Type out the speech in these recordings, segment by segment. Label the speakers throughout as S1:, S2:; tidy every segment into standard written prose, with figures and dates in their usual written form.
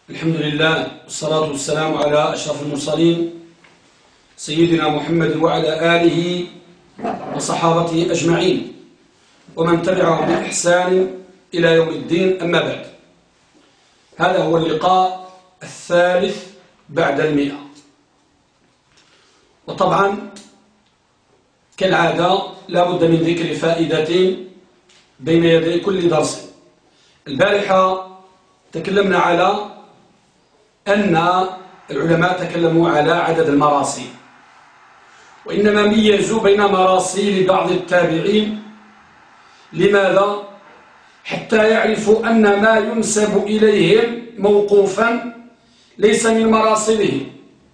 S1: الحمد لله والصلاة والسلام على أشرف المرسلين سيدنا محمد وعلى آله وصحابته أجمعين ومن تبعهم بإحسان إلى يوم الدين. أما بعد، هذا هو اللقاء الثالث بعد 100. وطبعا كالعادة لا بد من ذكر فائدتين بين يدي كل درس. البارحة تكلمنا على أن العلماء تكلموا على عدد المراسيل، وإنما ميزوا بين مراسيل بعض التابعين. لماذا؟ حتى يعرفوا أن ما ينسب إليهم موقوفا ليس من مراسلهم.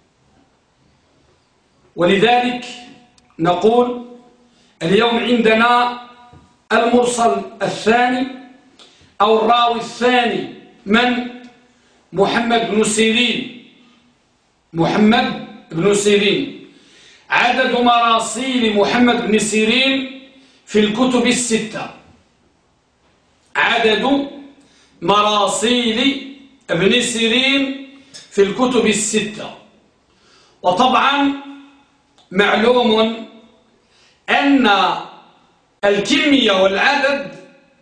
S1: ولذلك نقول اليوم عندنا المرسل الثاني أو الراوي الثاني من محمد بن سيرين. عدد مراسيل محمد بن سيرين في الكتب الستة. عدد مراسيل ابن سيرين في الكتب الستة. وطبعا معلوم أن الكمية والعدد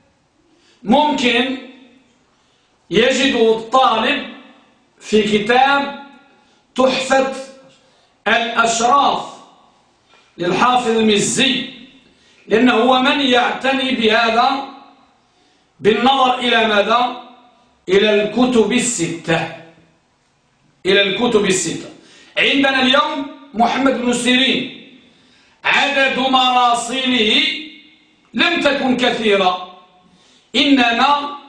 S1: ممكن يجده الطالب في كتاب تحفة الأشراف للحافظ المزي، لأنه هو من يعتني بهذا بالنظر إلى ماذا؟ إلى الكتب الستة. عندنا اليوم محمد بن سيرين عدد مراسيله لم تكن كثيرة، إنما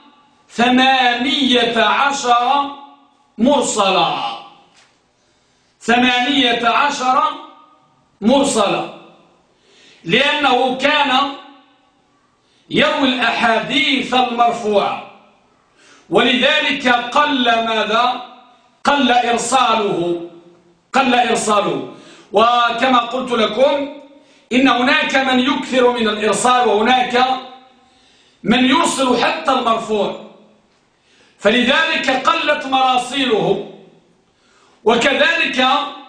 S1: 18 مرسلا. 18 مرسلا، لأنه كان يروي الأحاديث المرفوعة، ولذلك قل ماذا؟ قل إرساله. وكما قلت لكم إن هناك من يكثر من الإرسال وهناك من يرسل حتى المرفوع، فلذلك قلت مراسيله. وكذلك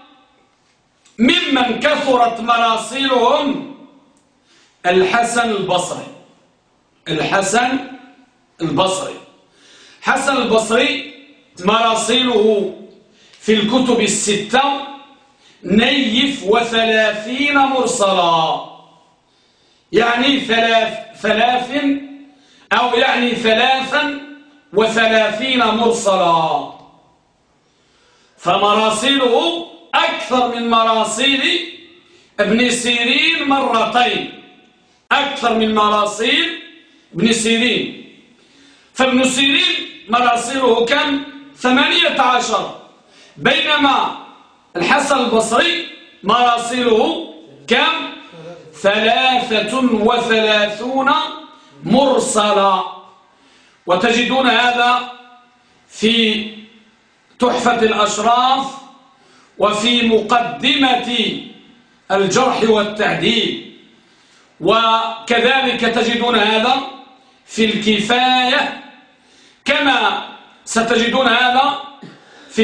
S1: ممن كثرت مراسيلهم الحسن البصري مراسيله في الكتب الستة 30 مرسلا، يعني 33 مرسلا. فمراسيله أكثر من مراسيل ابن سيرين مرتين، أكثر من مراسيل ابن سيرين. فابن سيرين مراسيله كم؟ 18، بينما الحسن البصري مراسيله كم؟ 33 مرسلا. وتجدون هذا في تحفة الأشراف وفي مقدمة الجرح والتعديل، وكذلك تجدون هذا في الكفاية، كما ستجدون هذا في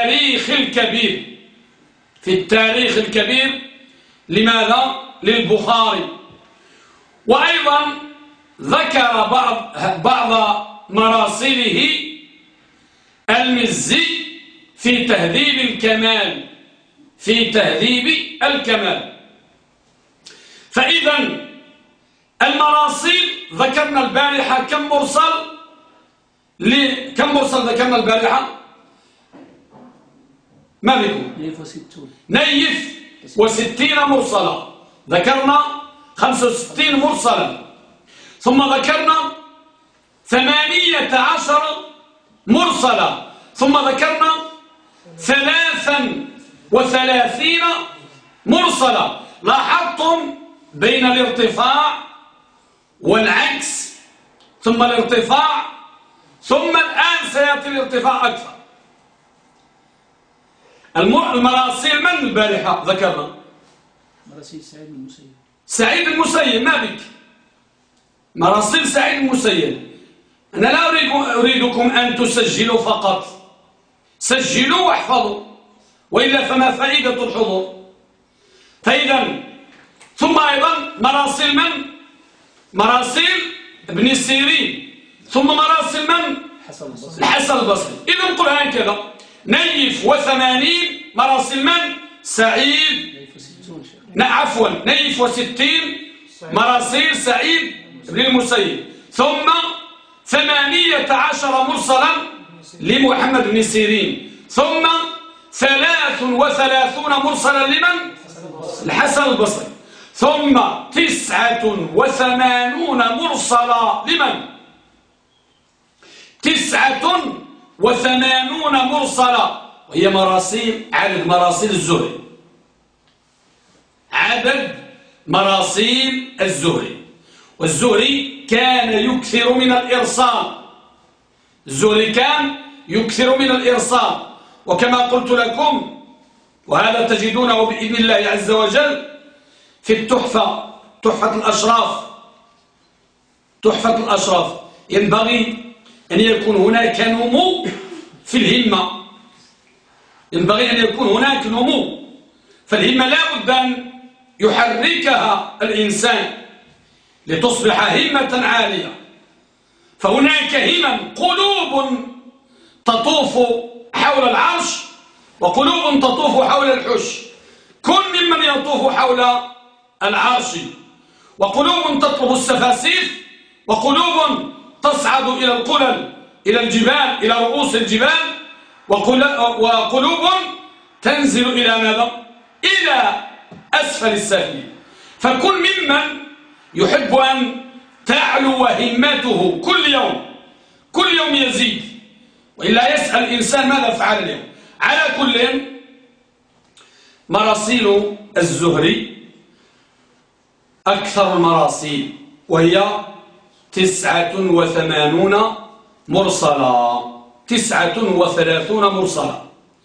S1: التاريخ الكبير. لماذا؟ للبخاري. وأيضا ذكر بعض مراسيله المزي في تهذيب الكمال. فإذا المراسيل ذكرنا البارحة كم مرسل ذكرنا البارحة؟ ما بكم؟ 69 مرسلا. ذكرنا 65 مرسلا، ثم ذكرنا 18 مرسلا، ثم ذكرنا 33 مرسلا. لاحظتم بين الارتفاع والعكس، ثم الارتفاع، ثم الآن سيأتي الارتفاع أكثر. المراسيل من البارحة ذكرنا؟
S2: مراسيل
S1: سعيد المسيب. ما بك؟ مراسيل سعيد المسيب. أنا لا أريدكم أن تسجلوا فقط، سجلوا واحفظوا، وإلا فما فائدة الحضور. فإذا ثم أيضا مراسيل من؟ مراسيل ابن سيرين، ثم مراسيل من؟ الحسن البصري. إذا نقول هكذا: نيف 80 مراسيل من؟ سعيد، عفوا نيف 60 مراسيل سعيد بن المسيب، ثم 18 مرسلا لمحمد بن سيرين، ثم 33 مرسلا لمن؟ الحسن البصري، ثم 89 مرسلا لمن؟ 89 مرسلا، وهي مراسيل، عدد مراسيل الزهري، عدد مراسيل الزهري. والزهري كان يكثر من الإرسال، الزهري كان يكثر من الإرسال. وكما قلت لكم، وهذا تجدونه بإذن الله عز وجل في التحفة، تحفة الأشراف، تحفة الأشراف، ينبغي أن يكون هناك نمو في الهمة، ينبغي أن يكون هناك نمو، فالهمة لا بد أن يحركها الإنسان لتصبح همة عالية. فهناك همم، قلوب تطوف حول العرش، وقلوب تطوف حول الحش، كن ممن يطوف حول العرش، وقلوب تطلب السفاسيف، وقلوب تصعد إلى القلل، إلى الجبال، إلى رؤوس الجبال، وقلوب تنزل إلى ماذا؟ إلى أسفل السافلين. فكن ممن يحب أن تعلو همته كل يوم، كل يوم يزيد، وإلا يسأل الإنسان ماذا فعل اليوم. على كل، مراسيل الزهري أكثر المراسيل، وهي 89 مرسلا، 39 مرسلا.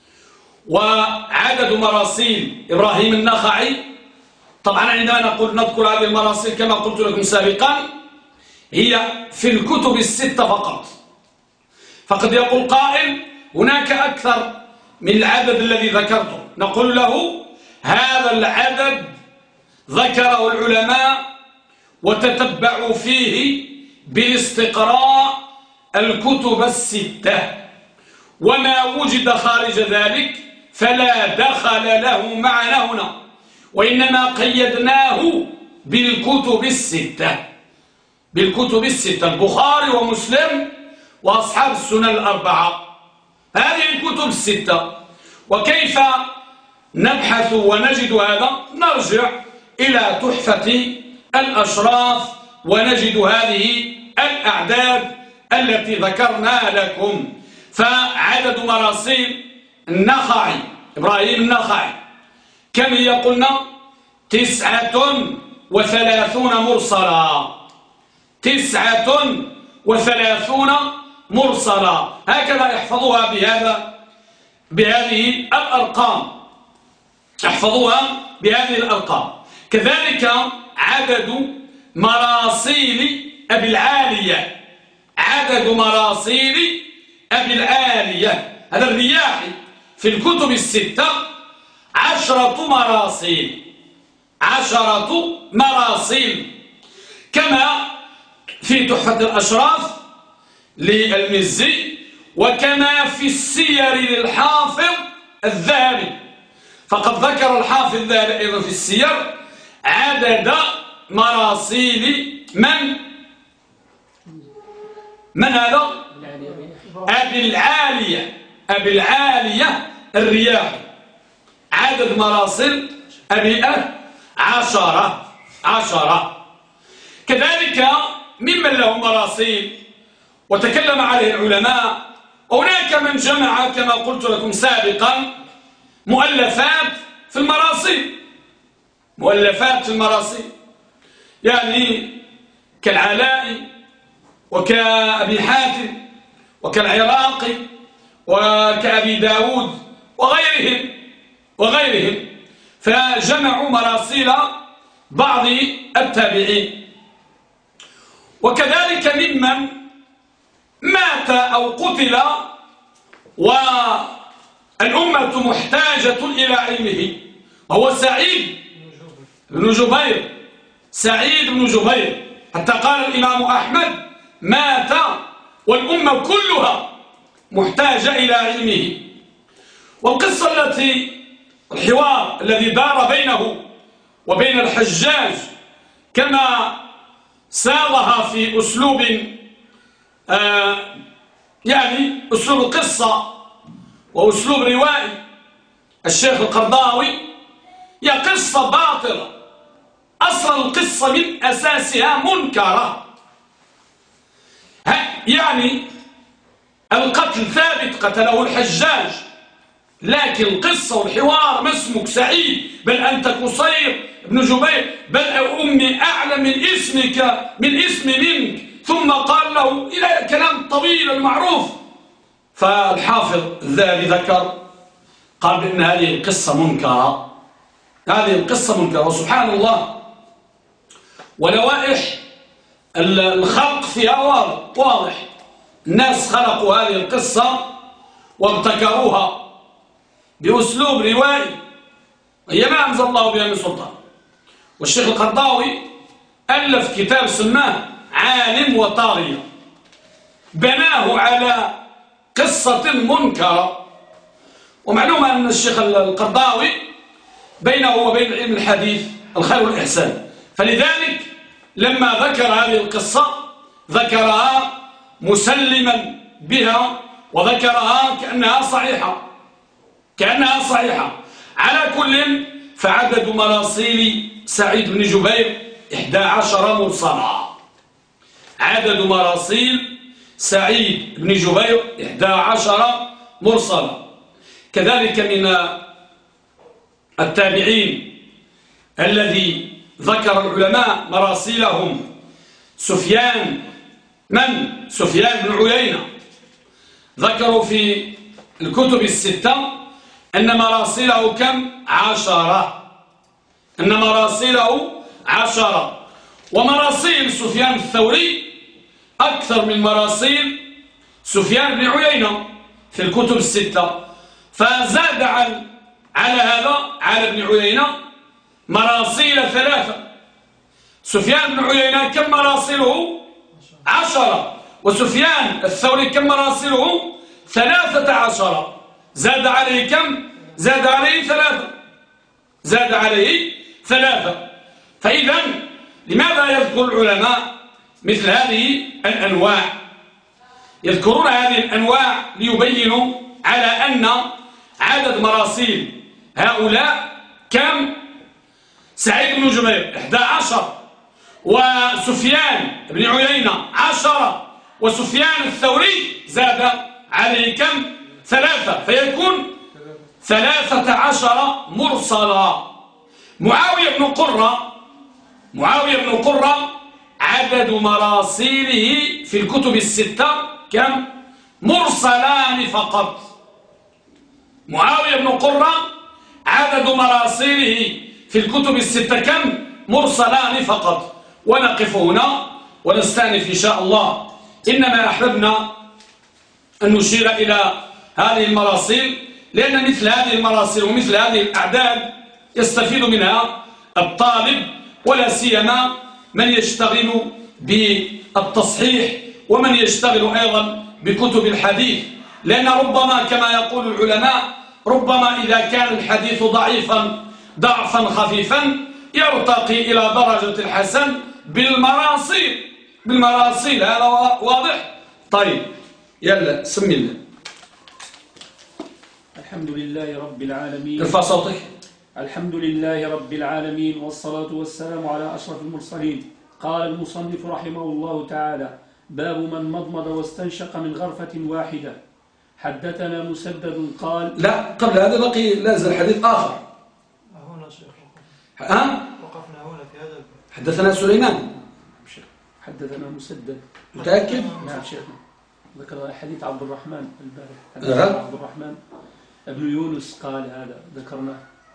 S1: وعدد مراسيل إبراهيم النخعي، طبعا عندما نذكر هذه المراسيل كما قلت لكم سابقا، هي في الكتب الستة فقط. فقد يقول قائل: هناك أكثر من العدد الذي ذكرته. نقول له: هذا العدد ذكره العلماء وتتبعوا فيه بالاستقراء الكتب الستة، وما وجد خارج ذلك فلا دخل له معنا هنا، وإنما قيدناه بالكتب الستة، بالكتب الستة: البخاري ومسلم وأصحاب السنن الأربعة، هذه الكتب الستة. وكيف نبحث ونجد هذا؟ نرجع إلى تحفة الأشراف ونجد هذه الأعداد التي ذكرنا لكم. فعدد مراسيل النخعي، إبراهيم النخعي، كم هي؟ قلنا 39 مرسلا، 39 مرسلا، هكذا يحفظوها بهذه الأرقام، احفظوها بهذه الأرقام. كذلك عدد مراسيل أبي العالية، عدد مراسيل أبي العالية، هذا الرياحي، في الكتب الستة 10 مراسيل، 10 مراسيل، كما في تحفة الأشراف للمزي، وكما في السير للحافظ الذهبي. فقد ذكر الحافظ الذهبي أيضا في السير عدد مراسيل من هذا؟ أبي العالية، أبي العالية الرياحي، عدد مراسيل أبي 10. كذلك ممن له مراسيل وتكلم عليه العلماء، هناك من جمع كما قلت لكم سابقا مؤلفات في المراسيل، مؤلفات في المراسيل، يعني كالعلاء وكأبي حاتم وكالعراقي وكأبي داود وغيرهم، فجمعوا مراسيل بعض التابعين. وكذلك ممن مات أو قتل الأمة محتاجة إلى علمه، وهو سعيد بن جبير. سعيد بن جبير، حتى قال الإمام أحمد مات والأمة كلها محتاجة إلى علمه. والقصة الحوار الذي دار بينه وبين الحجاج كما ساغها في أسلوب يعني أسلوب قصة وأسلوب روائي الشيخ القرضاوي، هي قصة باطلة، أصل القصة من أساسها منكرة. يعني القتل ثابت، قتله الحجاج، لكن القصة والحوار ما اسمك سعيد بل أنت قصير بن جبير، بل أمي أعلم من اسمك من اسمي منك، ثم قال له إلى كلام طويل المعروف. فالحافظ الذهبي ذكر قال بأن هذه القصة منكرة، هذه القصة منكرة. وسبحان الله ولوائح الخلق فيها واضح. الناس خلقوا هذه القصة وابتكروها بأسلوب روائي هي ما أنزل الله بها من سلطان. والشيخ القرضاوي ألف كتاب سماه عالم وطاغية، بناه على قصة منكرة. ومعلوم أن الشيخ القرضاوي بينه وبين علم الحديث الخير والإحسان، فلذلك لما ذكر هذه القصة ذكرها مسلما بها وذكرها كأنها صحيحة. على كل فعدد مراسيل سعيد بن جبير 11 مرسلا. عدد مراسيل سعيد بن جبير 11 مرسلا. كذلك من التابعين الذي ذكر العلماء مراسيلهم سفيان بن عيينة. ذكروا في الكتب الستة أن مراسيله كم؟ 10. أن مراسيله 10. ومراسيل سفيان الثوري أكثر من مراسيل سفيان بن عيينة في الكتب الستة. فزاد على هذا على ابن عيينة مراسيل 3. سفيان بن عيينة كم مراسيله؟ 10. وسفيان الثوري كم مراسيله؟ 13. زاد عليه كم؟ زاد عليه 3. زاد عليه 3. فإذا لماذا يذكر العلماء مثل هذه الأنواع؟ يذكرون هذه الأنواع ليبينوا على أن عدد مراسيل هؤلاء كم؟ سعيد بن جبير 11، وسفيان بن عيينة 10، وسفيان الثوري زاد عليه كم؟ 3، فيكون 13 مرسلا. معاوية بن قرة عدد مراسيله في الكتب الستة كم؟ مرسلان فقط. معاوية بن قرة عدد مراسيله في الكتب الستة كم؟ مرسلان فقط. ونقف هنا ونستأنف إن شاء الله. إنما أحببنا أن نشير إلى هذه المراسيل لأن مثل هذه المراسيل ومثل هذه الأعداد يستفيد منها الطالب، ولا سيما من يشتغل بالتصحيح ومن يشتغل أيضا بكتب الحديث. لأن ربما كما يقول العلماء ربما إذا كان الحديث ضعفا خفيفا يرتقي إلى درجة الحسن بالمراسيل. هذا واضح؟ طيب يلا سمي الله.
S2: الحمد لله رب العالمين.
S1: ارفع صوتك.
S2: الحمد لله رب العالمين والصلاة والسلام على أشرف المرسلين. قال المصنف رحمه الله تعالى: باب من مضمض واستنشق من غرفة واحدة. حدثنا مسدد قال.
S1: لا قبل هذا بقي لازل حديث آخر.
S3: هنا شيخ وقفنا هنا في هذا.
S1: حدثنا سليمان.
S2: حدثنا مسدد.
S1: متأكد؟
S2: نعم شيخنا. ذكر حديث عبد الرحمن البارح. عبد الرحمن ابن يونس قال هذا ذكرناه.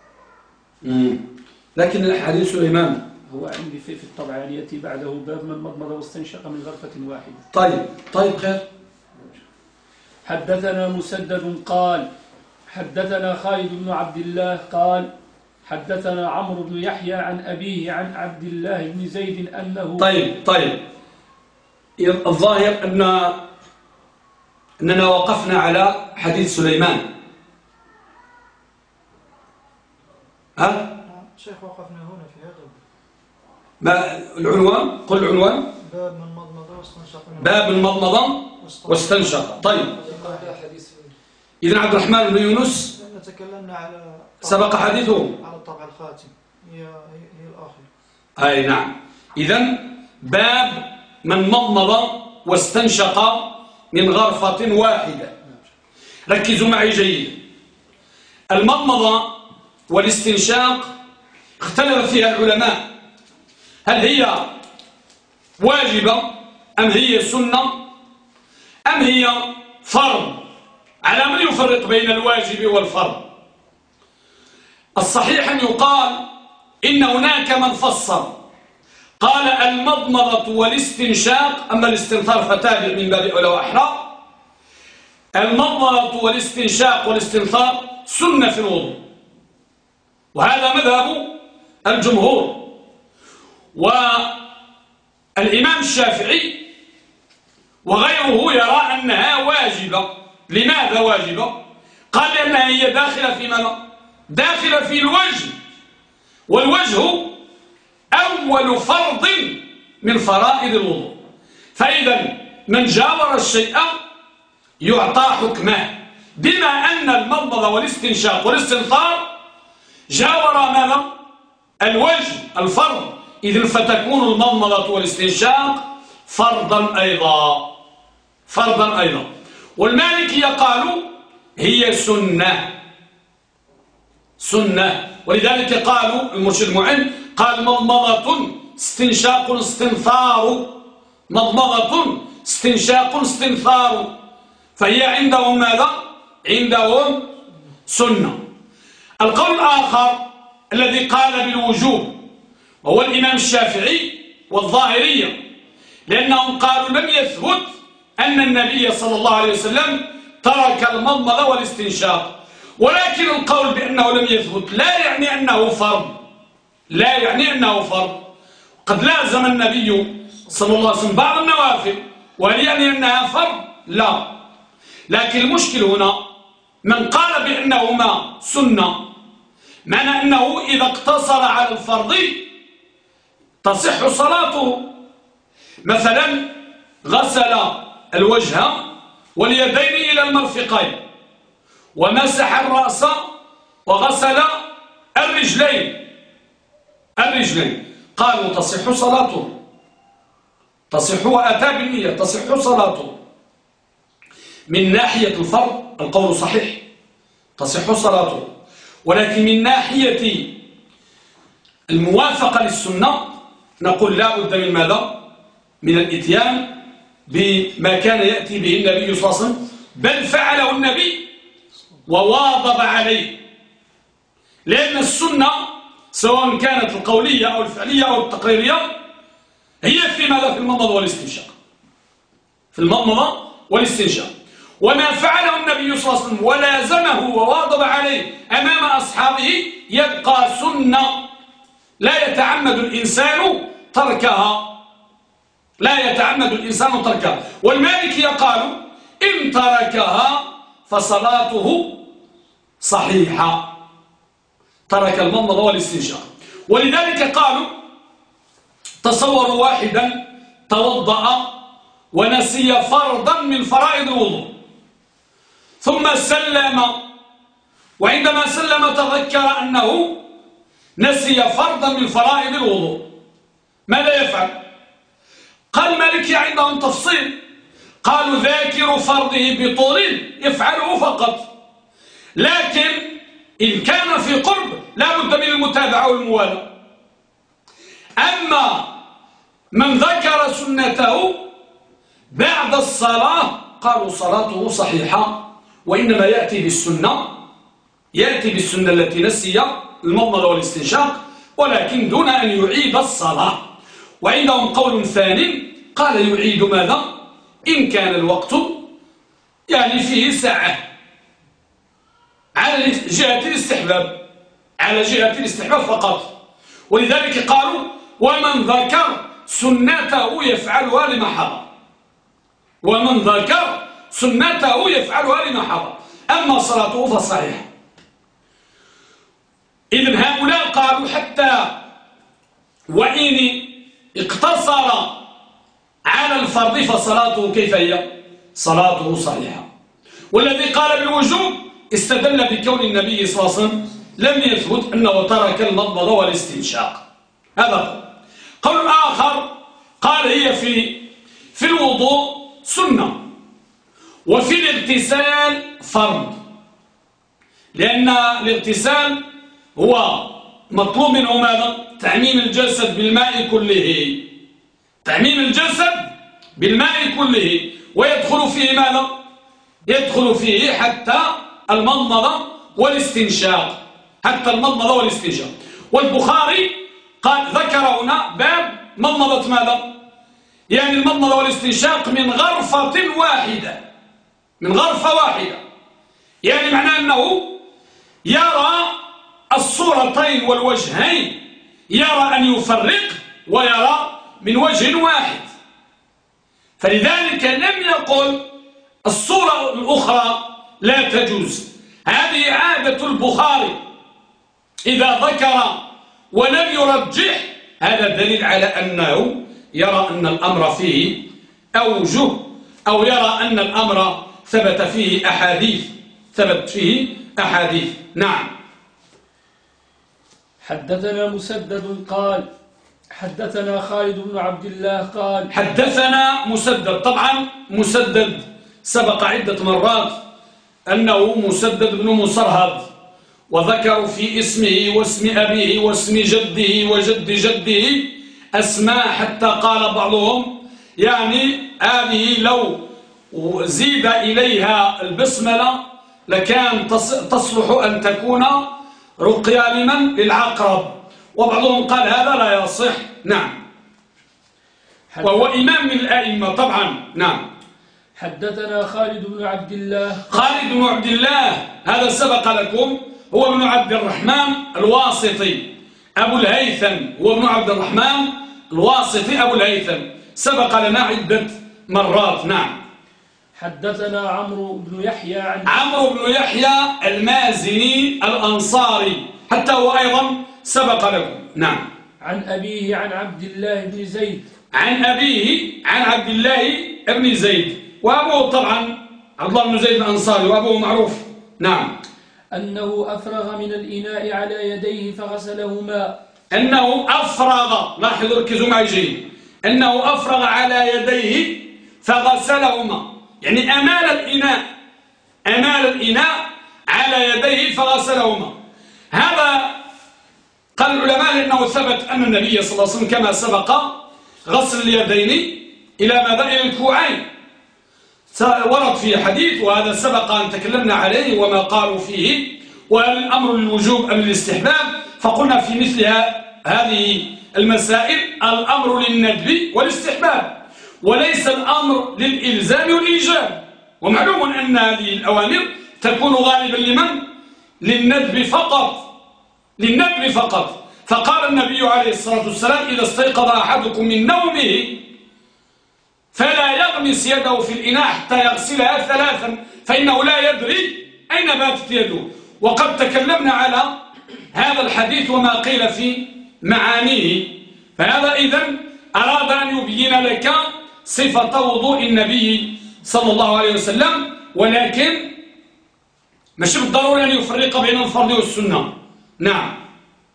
S1: لكن حديث سليمان
S2: هو عندي في الطبع يعني يأتي بعده باب من مضمض واستنشق من غرفة واحدة.
S1: طيب خير.
S2: حدثنا مسدد قال حدثنا خالد بن عبد الله قال حدثنا عمرو بن يحيى عن أبيه عن عبد الله بن زيد أنه
S1: طيب الظاهر أننا وقفنا على حديث سليمان. ها؟
S3: شيخ وقفنا هنا في هذا
S1: ما العنوان؟ قل العنوان.
S3: باب من مضمض واستنشق.
S1: باب من مضمض واستنشق. طيب إذن عبد الرحمن بن يونس
S3: تكلمنا على
S1: سبق حديثه
S3: على الطبع الخاتم هي الآخر.
S1: أي نعم. إذن باب من مضمض واستنشق من غرفة واحدة. ركزوا معي جيدا. المضمضة والاستنشاق اختلف فيها العلماء، هل هي واجبة أم هي سنة أم هي فرض؟ على من يفرق بين الواجب والفرض؟ الصحيح أن يقال إن هناك من فصل قال المضمضة والاستنشاق، أما الاستنثار فتابع من باب أولى وأحرى. المضمضة والاستنشاق والاستنثار سنة في الوضوء، وهذا مذهب الجمهور. والإمام الشافعي وغيره يرى أنها واجبة. لماذا واجبة؟ قال لأنها هي داخلة في ماذا؟ داخلة في الوجه، والوجه أول فرض من فرائض الوضوء. فإذا من جاور الشيء يعطى حكمه، بما أن المضمضة والاستنشاق والاستنثار جاور ماذا؟ الوجه الفرض، إذن فتكون المضمضة والاستنشاق فرضا أيضا. والمالكية قالوا هي سنة، ولذلك قالوا المرشد المعين قال مضمضة استنشاق استنثار، مضمضة استنشاق استنثار، فهي عندهم ماذا؟ عندهم سنة. القول الآخر الذي قال بالوجوب وهو الإمام الشافعي والظاهرية، لأنهم قالوا لم يثبت أن النبي صلى الله عليه وسلم ترك المضمضة والاستنشاق، ولكن القول بأنه لم يثبت لا يعني أنه فرض. قد لازم النبي صلى الله عليه وسلم بعض النوافل، وهل يعني أنها فرض؟ لا. لكن المشكل هنا من قال بأنهما سنة، معنى أنه إذا اقتصر على الفرض تصح صلاته. مثلا غسل الوجه واليدين إلى المرفقين ومسح الرأس وغسل الرجلين قالوا تصح صلاته، تصح وأتى بالنية تصح صلاته. من ناحية الفرض القول صحيح تصح صلاته، ولكن من ناحية الموافقة للسنة نقول لا بد من ماذا؟ من الإتيان بما كان يأتي به النبي صلى الله عليه وسلم، بل فعله النبي وواظب عليه. لأن السنة سواء كانت القولية أو الفعلية أو التقريرية هي في ماذا؟ في المضمضة والاستنشاق. وما فعله النبي صلى الله عليه وسلم ولازمه وواظب عليه أمام أصحابه يبقى سنة لا يتعمد الإنسان تركها. والمالكية قالوا إن تركها فصلاته صحيحة، ترك المضمضة والاستنشاق. ولذلك قالوا تصوروا واحدا توضأ ونسي فرضا من فرائض الوضوء ثم سلم، وعندما سلم تذكر أنه نسي فرضا من فرائض الوضوء، ماذا يفعل؟ قال مالكي عندهم تفصيل، قالوا ذاكر فرضه بطول يفعله فقط، لكن إن كان في قرب لا بد من المتابعة والموالاة. أما من ذكر سنته بعد الصلاة قالوا صلاته صحيحة، وإنما يأتي بالسنة التي نسي المضمضة والاستنشاق، ولكن دون أن يعيد الصلاة. وعندهم قول ثاني قال يعيد ماذا؟ إن كان الوقت يعني فيه ساعة على جهة الاستحباب، على جهة الاستحباب فقط. ولذلك قالوا ومن ذكر سنته يفعلها لما حضر، ومن ذكر سنته يفعلها لما حضر، أما صلاته فصحيحة. إذن هؤلاء قالوا حتى وإن اقتصر على الفرض فصلاته كيف هي؟ صلاته صحيحة. والذي قال بالوجوب استدل بكون النبي صلى الله عليه وسلم لم يثبت أنه ترك المضمضة والاستنشاق. هذا قول آخر قال هي في الوضوء سنة وفي الاغتسال فرض، لأن الاغتسال هو مطلوب منه ماذا؟ تعميم الجسد بالماء كله، تعميم الجسد بالماء كله، ويدخل فيه ماذا؟ يدخل فيه حتى المضمضة والاستنشاق، حتى المضمضة والاستنشاق. والبخاري قال ذكر هنا باب مضمضة ماذا؟ يعني المضمضة والاستنشاق من غرفة واحدة، من غرفة واحدة، يعني معناه أنه يرى الصورتين والوجهين، يرى أن يفرق ويرى من وجه واحد، فلذلك لم يقل الصورة الأخرى لا تجوز. هذه عادة البخاري إذا ذكر ولم يرجح، هذا دليل على أنه يرى أن الأمر فيه أوجه، أو يرى أن الأمر ثبت فيه أحاديث، ثبت فيه أحاديث. نعم.
S2: حدثنا مسدد قال حدثنا خالد بن عبد الله قال
S1: حدثنا مسدد. طبعا مسدد سبق عدة مرات أنه مسدد بن مصرهد، وذكروا في اسمه واسم أبيه واسم جده وجد جده أسماء، حتى قال بعضهم يعني هذه لو زيد إليها البسملة لكان تصلح أن تكون رقية لمن؟ للعقرب. وبعضهم قال هذا لا يصح. نعم. وهو إمام من الأئمة طبعا. نعم.
S2: حدثنا خالد بن عبد الله.
S1: خالد بن عبد الله هذا سبق لكم، هو ابن عبد الرحمن الواسطي أبو الهيثم، هو ابن عبد الرحمن الواسطي أبو الهيثم، سبق لنا عدة مرات. نعم.
S2: حدثنا عمرو بن يحيى
S1: عمرو بن يحيى المازني الأنصاري، حتى هو أيضا سبق لكم. نعم.
S2: عن أبيه عن عبد الله بن زيد.
S1: عن أبيه عن عبد الله بن زيد، وأبوه طبعا عبد الله بن زيد الأنصاري، وأبوه معروف. نعم.
S2: أنه أفرغ من الإناء على يديه فغسلهما.
S1: أنه أفرغ، لاحظوا ركزوا معي جيد، أنه أفرغ على يديه فغسلهما، يعني أمال الإناء على يديه فغسلهما. هذا قال العلماء لأنه ثبت أن النبي صلى الله عليه وسلم كما سبق غسل اليدين إلى ماذا؟ إلى الكوعين، ورد فيه حديث، وهذا سبق أن تكلمنا عليه وما قالوا فيه، وهل الأمر للوجوب أم للاستحباب؟ فقلنا في مثل هذه المسائل الأمر للندب والاستحباب، وليس الأمر للإلزام والإيجاب. ومعلوم أن هذه الأوامر تكون غالبا لمن؟ للندب فقط. فقال النبي عليه الصلاة والسلام إذا استيقظ أحدكم من نومه فلا يغمس يده في الإناء حتى يغسلها 3، فإنه لا يدري أين باتت يده. وقد تكلمنا على هذا الحديث وما قيل في معانيه، فهذا إذن أراد أن يبين لك صفة وضوء النبي صلى الله عليه وسلم، ولكن مش بالضرورة أن يفرق بين الفرض والسنة. نعم.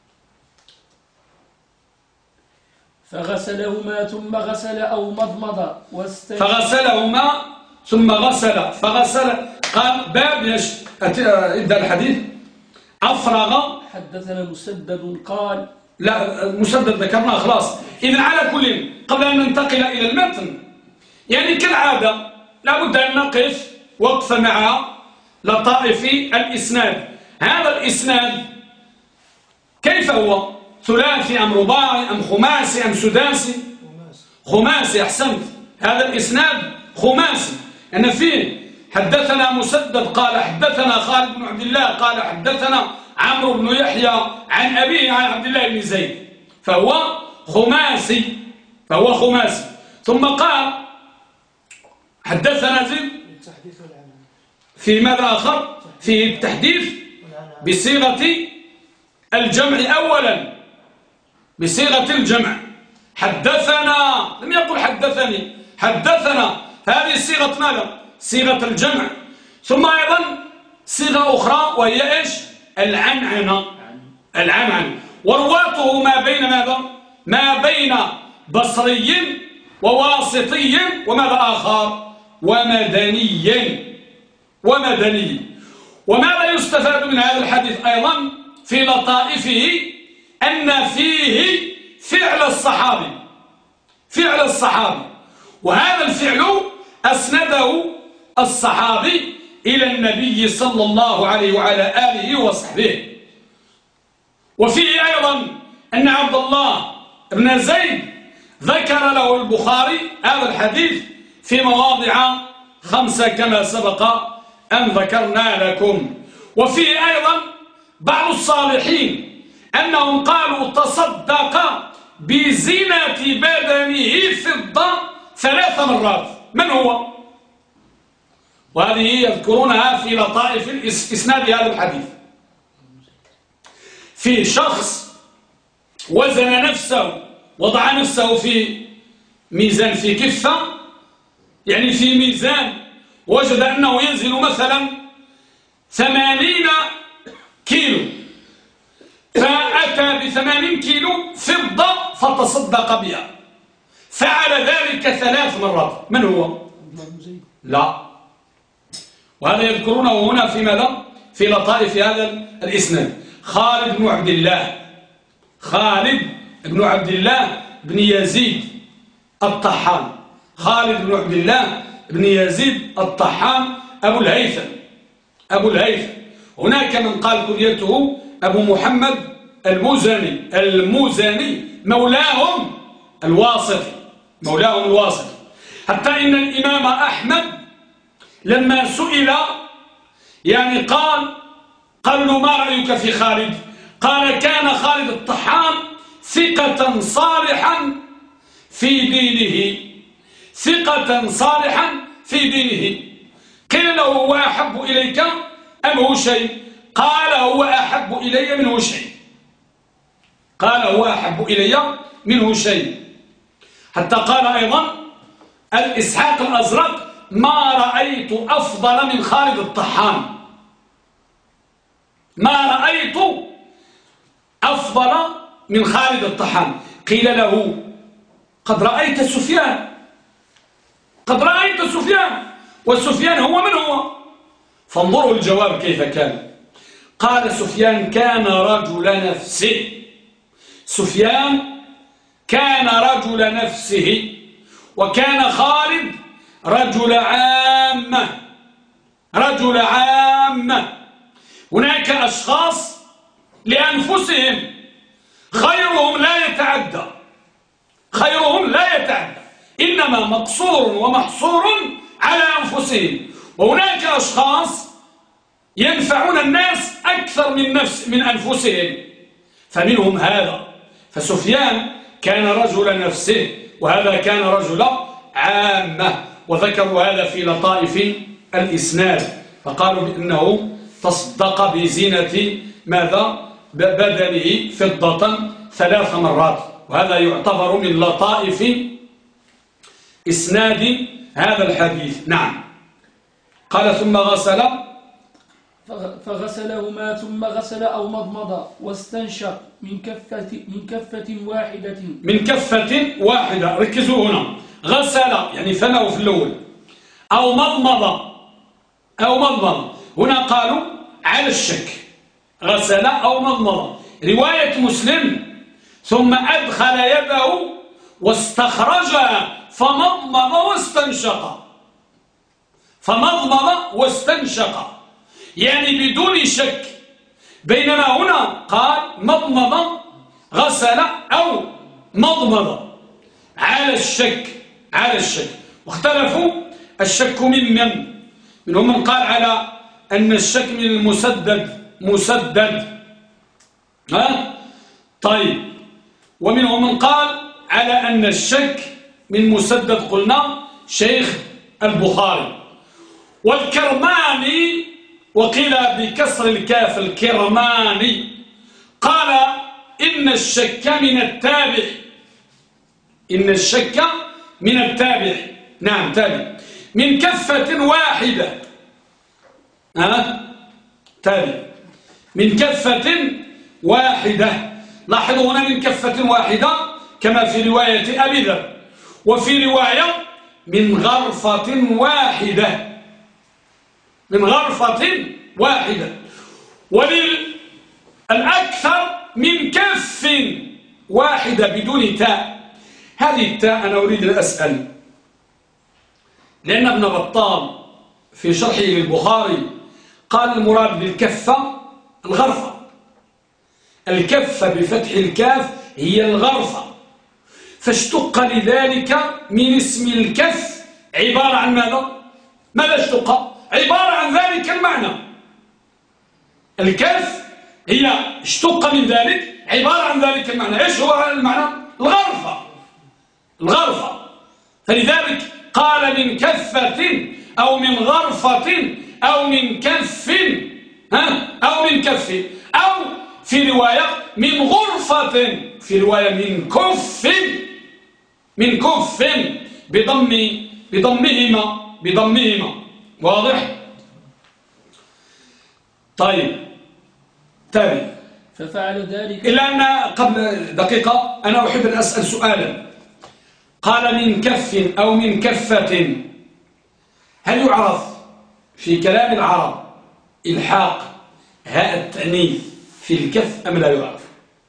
S2: فغسلهما ثم غسل أو مضمض
S1: فغسلهما ثم فغسل. قال باب ابدأ الحديث. أفرغ.
S2: حدثنا مسدد قال
S1: لا، مسدد ذكرناه خلاص. إذن على كل، قبل أن ننتقل إلى المتن، يعني كالعادة لابد أن نقف وقفة مع لطائف الإسناد. هذا الإسناد كيف هو؟ ثلاثي أم رباعي أم خماسي أم سداسي؟ خماسي. أحسنت. هذا الإسناد خماسي، أن فيه حدثنا مسدد قال حدثنا خالد بن عبد الله قال حدثنا عمرو بن يحيى عن أبيه عن عبد الله بن زيد فهو خماسي ثم قال حدثنا زيد في ماذا آخر في التحديث بصيغة الجمع أولا بصيغة الجمع حدثنا لم يقل حدثني حدثنا هذه صيغة ماذا صيغة الجمع ثم أيضا صيغة أخرى وهي إيش العنعنة ورواته ما بين ماذا ما بين بصري وواسطي وماذا آخر ومدني وماذا يستفاد من هذا الحديث أيضا في لطائفه أن فيه فعل الصحابي وهذا الفعل أسنده الصحابي إلى النبي صلى الله عليه وعلى آله وصحبه وفيه أيضا أن عبد الله بن زيد ذكر له البخاري هذا الحديث في مواضع 5 كما سبق أن ذكرنا لكم وفيه أيضا بعض الصالحين أنهم قالوا تصدق بزينة بدنه فضة 3 مرات من هو؟ وهذه يذكرونها في لطائف إسناد هذا الحديث في شخص وزن نفسه وضع نفسه في ميزان في كفة يعني في ميزان وجد أنه ينزل مثلا 80 كيلو فأتى ب80 كيلو فضة فتصدق بها فعل ذلك 3 مرات من هو؟ لا وهذا يذكرونه هنا في ماذا؟ في لطائف هذا الإسناد خالد بن عبد الله بن يزيد الطحان خالد بن عبد الله بن يزيد الطحان أبو الهيثم هناك من قال كنيته أبو محمد المزني مولاهم الواسطي حتى إن الإمام أحمد لما سئل يعني قال له ما رأيك في خالد قال كان خالد الطحان ثقة صالحا في دينه قيل له هو أحب إليك أم هو شيء قال هو أحب إلي منه شيء حتى قال أيضا الإسحاق الأزرق ما رأيت أفضل من خالد الطحان قيل له قد رأيت سفيان وسفيان هو من هو فانظروا الجواب كيف كان قال سفيان كان رجل نفسه وكان خالد رجل عامة هناك أشخاص لأنفسهم خيرهم لا يتعدى إنما مقصور ومحصور على أنفسهم وهناك أشخاص ينفعون الناس أكثر من أنفسهم فمنهم هذا فسفيان كان رجل نفسه وهذا كان رجل عامة وذكروا هذا في لطائف الإسناد فقالوا بأنه تصدق بزينة ماذا بدنه فضة 3 مرات وهذا يعتبر من لطائف إسناد هذا الحديث نعم قال ثم غسل
S2: فغسلهما ثم غسل أو مضمض واستنشق من كفة واحدة
S1: ركزوا هنا غسل يعني فمه في الأول أو مضمض هنا قالوا على الشك غسل أو مضمض رواية مسلم ثم أدخل يده واستخرجها فمضمض واستنشق يعني بدون شك بينما هنا قال مضمض غسل أو مضمض على الشك واختلفوا الشك ممن منهم من قال على أن الشك من المسدد مسدد. طيب، ومنهم من قال على أن الشك من مسدد قلنا شيخ البخاري. والكرماني وقيل بكسر الكاف الكرماني قال إن الشك من التابع. إن الشك من التابع، نعم تابع، من كفة واحدة. تابع من كفة واحدة. لاحظوا هنا من كفة واحدة كما في رواية أبي ذر، وفي رواية من غرفة واحدة. من غرفة واحدة. وللأكثر من كف واحدة بدون تاء. هذه التاء أنا أريد أن أسأل، لأن ابن بطال في شرحه للبخاري قال المراد بالكفة الغرفة. الكفة بفتح الكاف هي الغرفة، فاشتق لذلك من اسم الكف عبارة عن ماذا؟ ماذا اشتق؟ عبارة عن ذلك المعنى. الكف هي اشتق من ذلك عبارة عن ذلك المعنى. ايش هو المعنى؟ الغرفة. الغرفة. فلذلك قال من كفة أو من غرفة أو من كف، أو من كف، أو في رواية من غرفة، في رواية من كف، من كف بضمهما. واضح؟ طيب، تابع.
S2: ففعل ذلك.
S1: إلا أن قبل دقيقة أنا أحب أن أسأل سؤالا. قال من كف أو من كفة، هل يعرف في كلام العرب إلحاق هاء التأنيث في الكف أم لا يعرف؟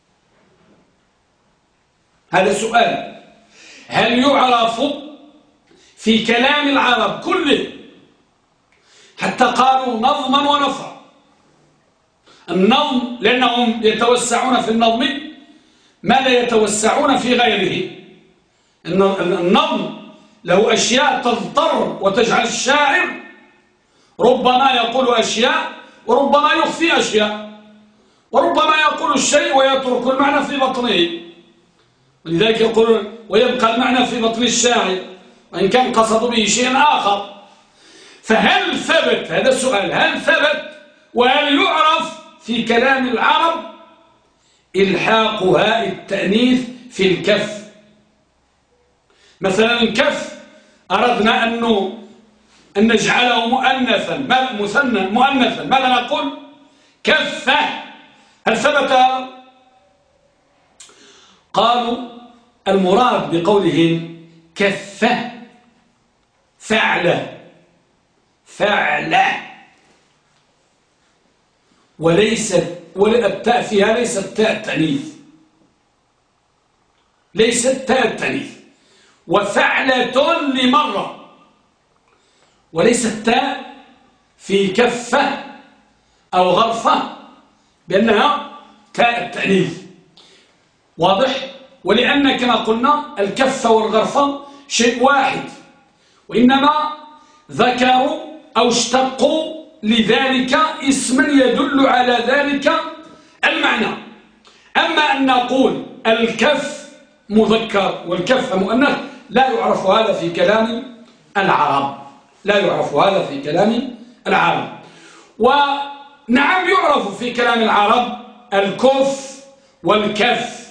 S1: هذا سؤال. هل يعرف في كلام العرب كله، حتى قالوا نظما ونثرا؟ النظم لأنهم يتوسعون في النظم ما لا يتوسعون في غيره. النظم له أشياء تضطر وتجعل الشاعر ربما يقول أشياء وربما يخفي أشياء، وربما يقول الشيء ويترك المعنى في بطنه، ولذلك يقول ويبقى المعنى في بطن الشاعر وإن كان قصد به شيء آخر. فهل ثبت، هذا السؤال، هل ثبت وهل يعرف في كلام العرب إلحاق هاء التأنيث في الكف؟ مثلا الكف أردنا أن نجعله مؤنثا، مؤنثا، ماذا نقول؟ كفة. هل ثبت؟ قالوا المراد بقولهم كفة فعلة، وليست التاء فيها ليست تاء التأنيث، ليست تاء التأنيث، وفعلة لمرة، وليست تاء في كفة أو غرفة بأنها تاء التأنيث. واضح؟ ولأن كما قلنا الكفة والغرفة شيء واحد، وإنما ذكروا أو اشتقوا لذلك اسما يدل على ذلك المعنى. أما أن نقول الكف مذكر والكف مؤنث لا يعرف هذا في كلام العرب، لا يعرف هذا في كلام العرب. ونعم يعرف في كلام العرب الكف والكف،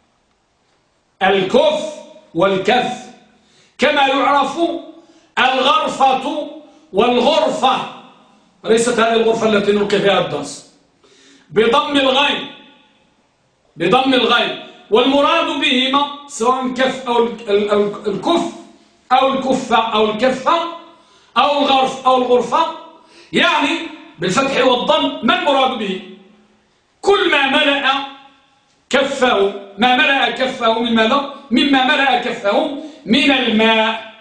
S1: الكف والكف، كما يعرف الغرفة والغرفة، وليست هذه الغرفة التي نلقي فيها الدرس، بضم الغين، بضم الغين. والمراد بهما سواء كف أو الكف أو الكفة أو الكفة أو الغرف أو الغرفة، يعني بالفتح والضم ما المراد به؟ كل ما ملأ كفه، ما ملأ كفه من ماذا؟ مما ملأ كفه من الماء،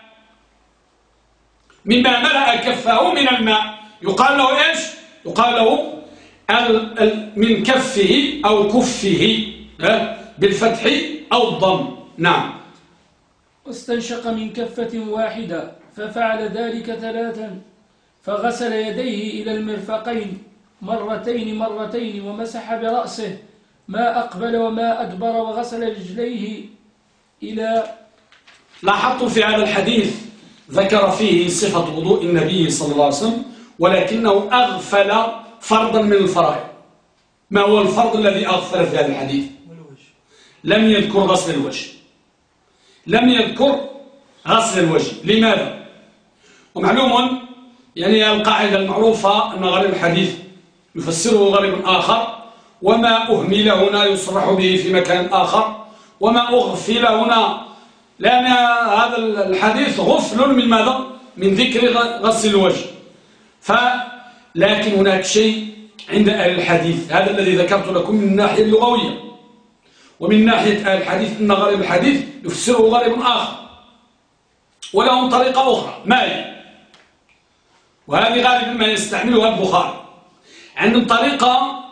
S1: مما ملأ كفه من الماء يقال له إيش؟ يقال له من كفه أو كفه بالفتح أو الضم. نعم.
S2: واستنشق من كفة واحدة ففعل ذلك ثلاثا، فغسل يديه إلى المرفقين مرتين ومسح برأسه ما أقبل وما أدبر وغسل رجليه إلى.
S1: لاحظت في هذا الحديث ذكر فيه صفة وضوء النبي صلى الله عليه وسلم، ولكنه أغفل فرضا من الفرائض. ما هو الفرض الذي أغفل في هذا الحديث؟ لم يذكر غسل الوجه. لم يذكر غسل الوجه. لماذا؟ ومعلوم يعني القاعدة المعروفة أن غريب الحديث يفسره غريب آخر، وما أهمل هنا يصرح به في مكان آخر، وما أغفل هنا، لأن هذا الحديث غفل من ماذا؟ من ذكر غسل الوجه. لكن هناك شيء عند أهل الحديث، هذا الذي ذكرت لكم من الناحية اللغوية، ومن ناحية أهل الحديث أن غريب الحديث يفسره غريب آخر ولهم طريقة أخرى. ما هي؟ وهذه غالبا ما يستعملها البخاري. عندهم طريقة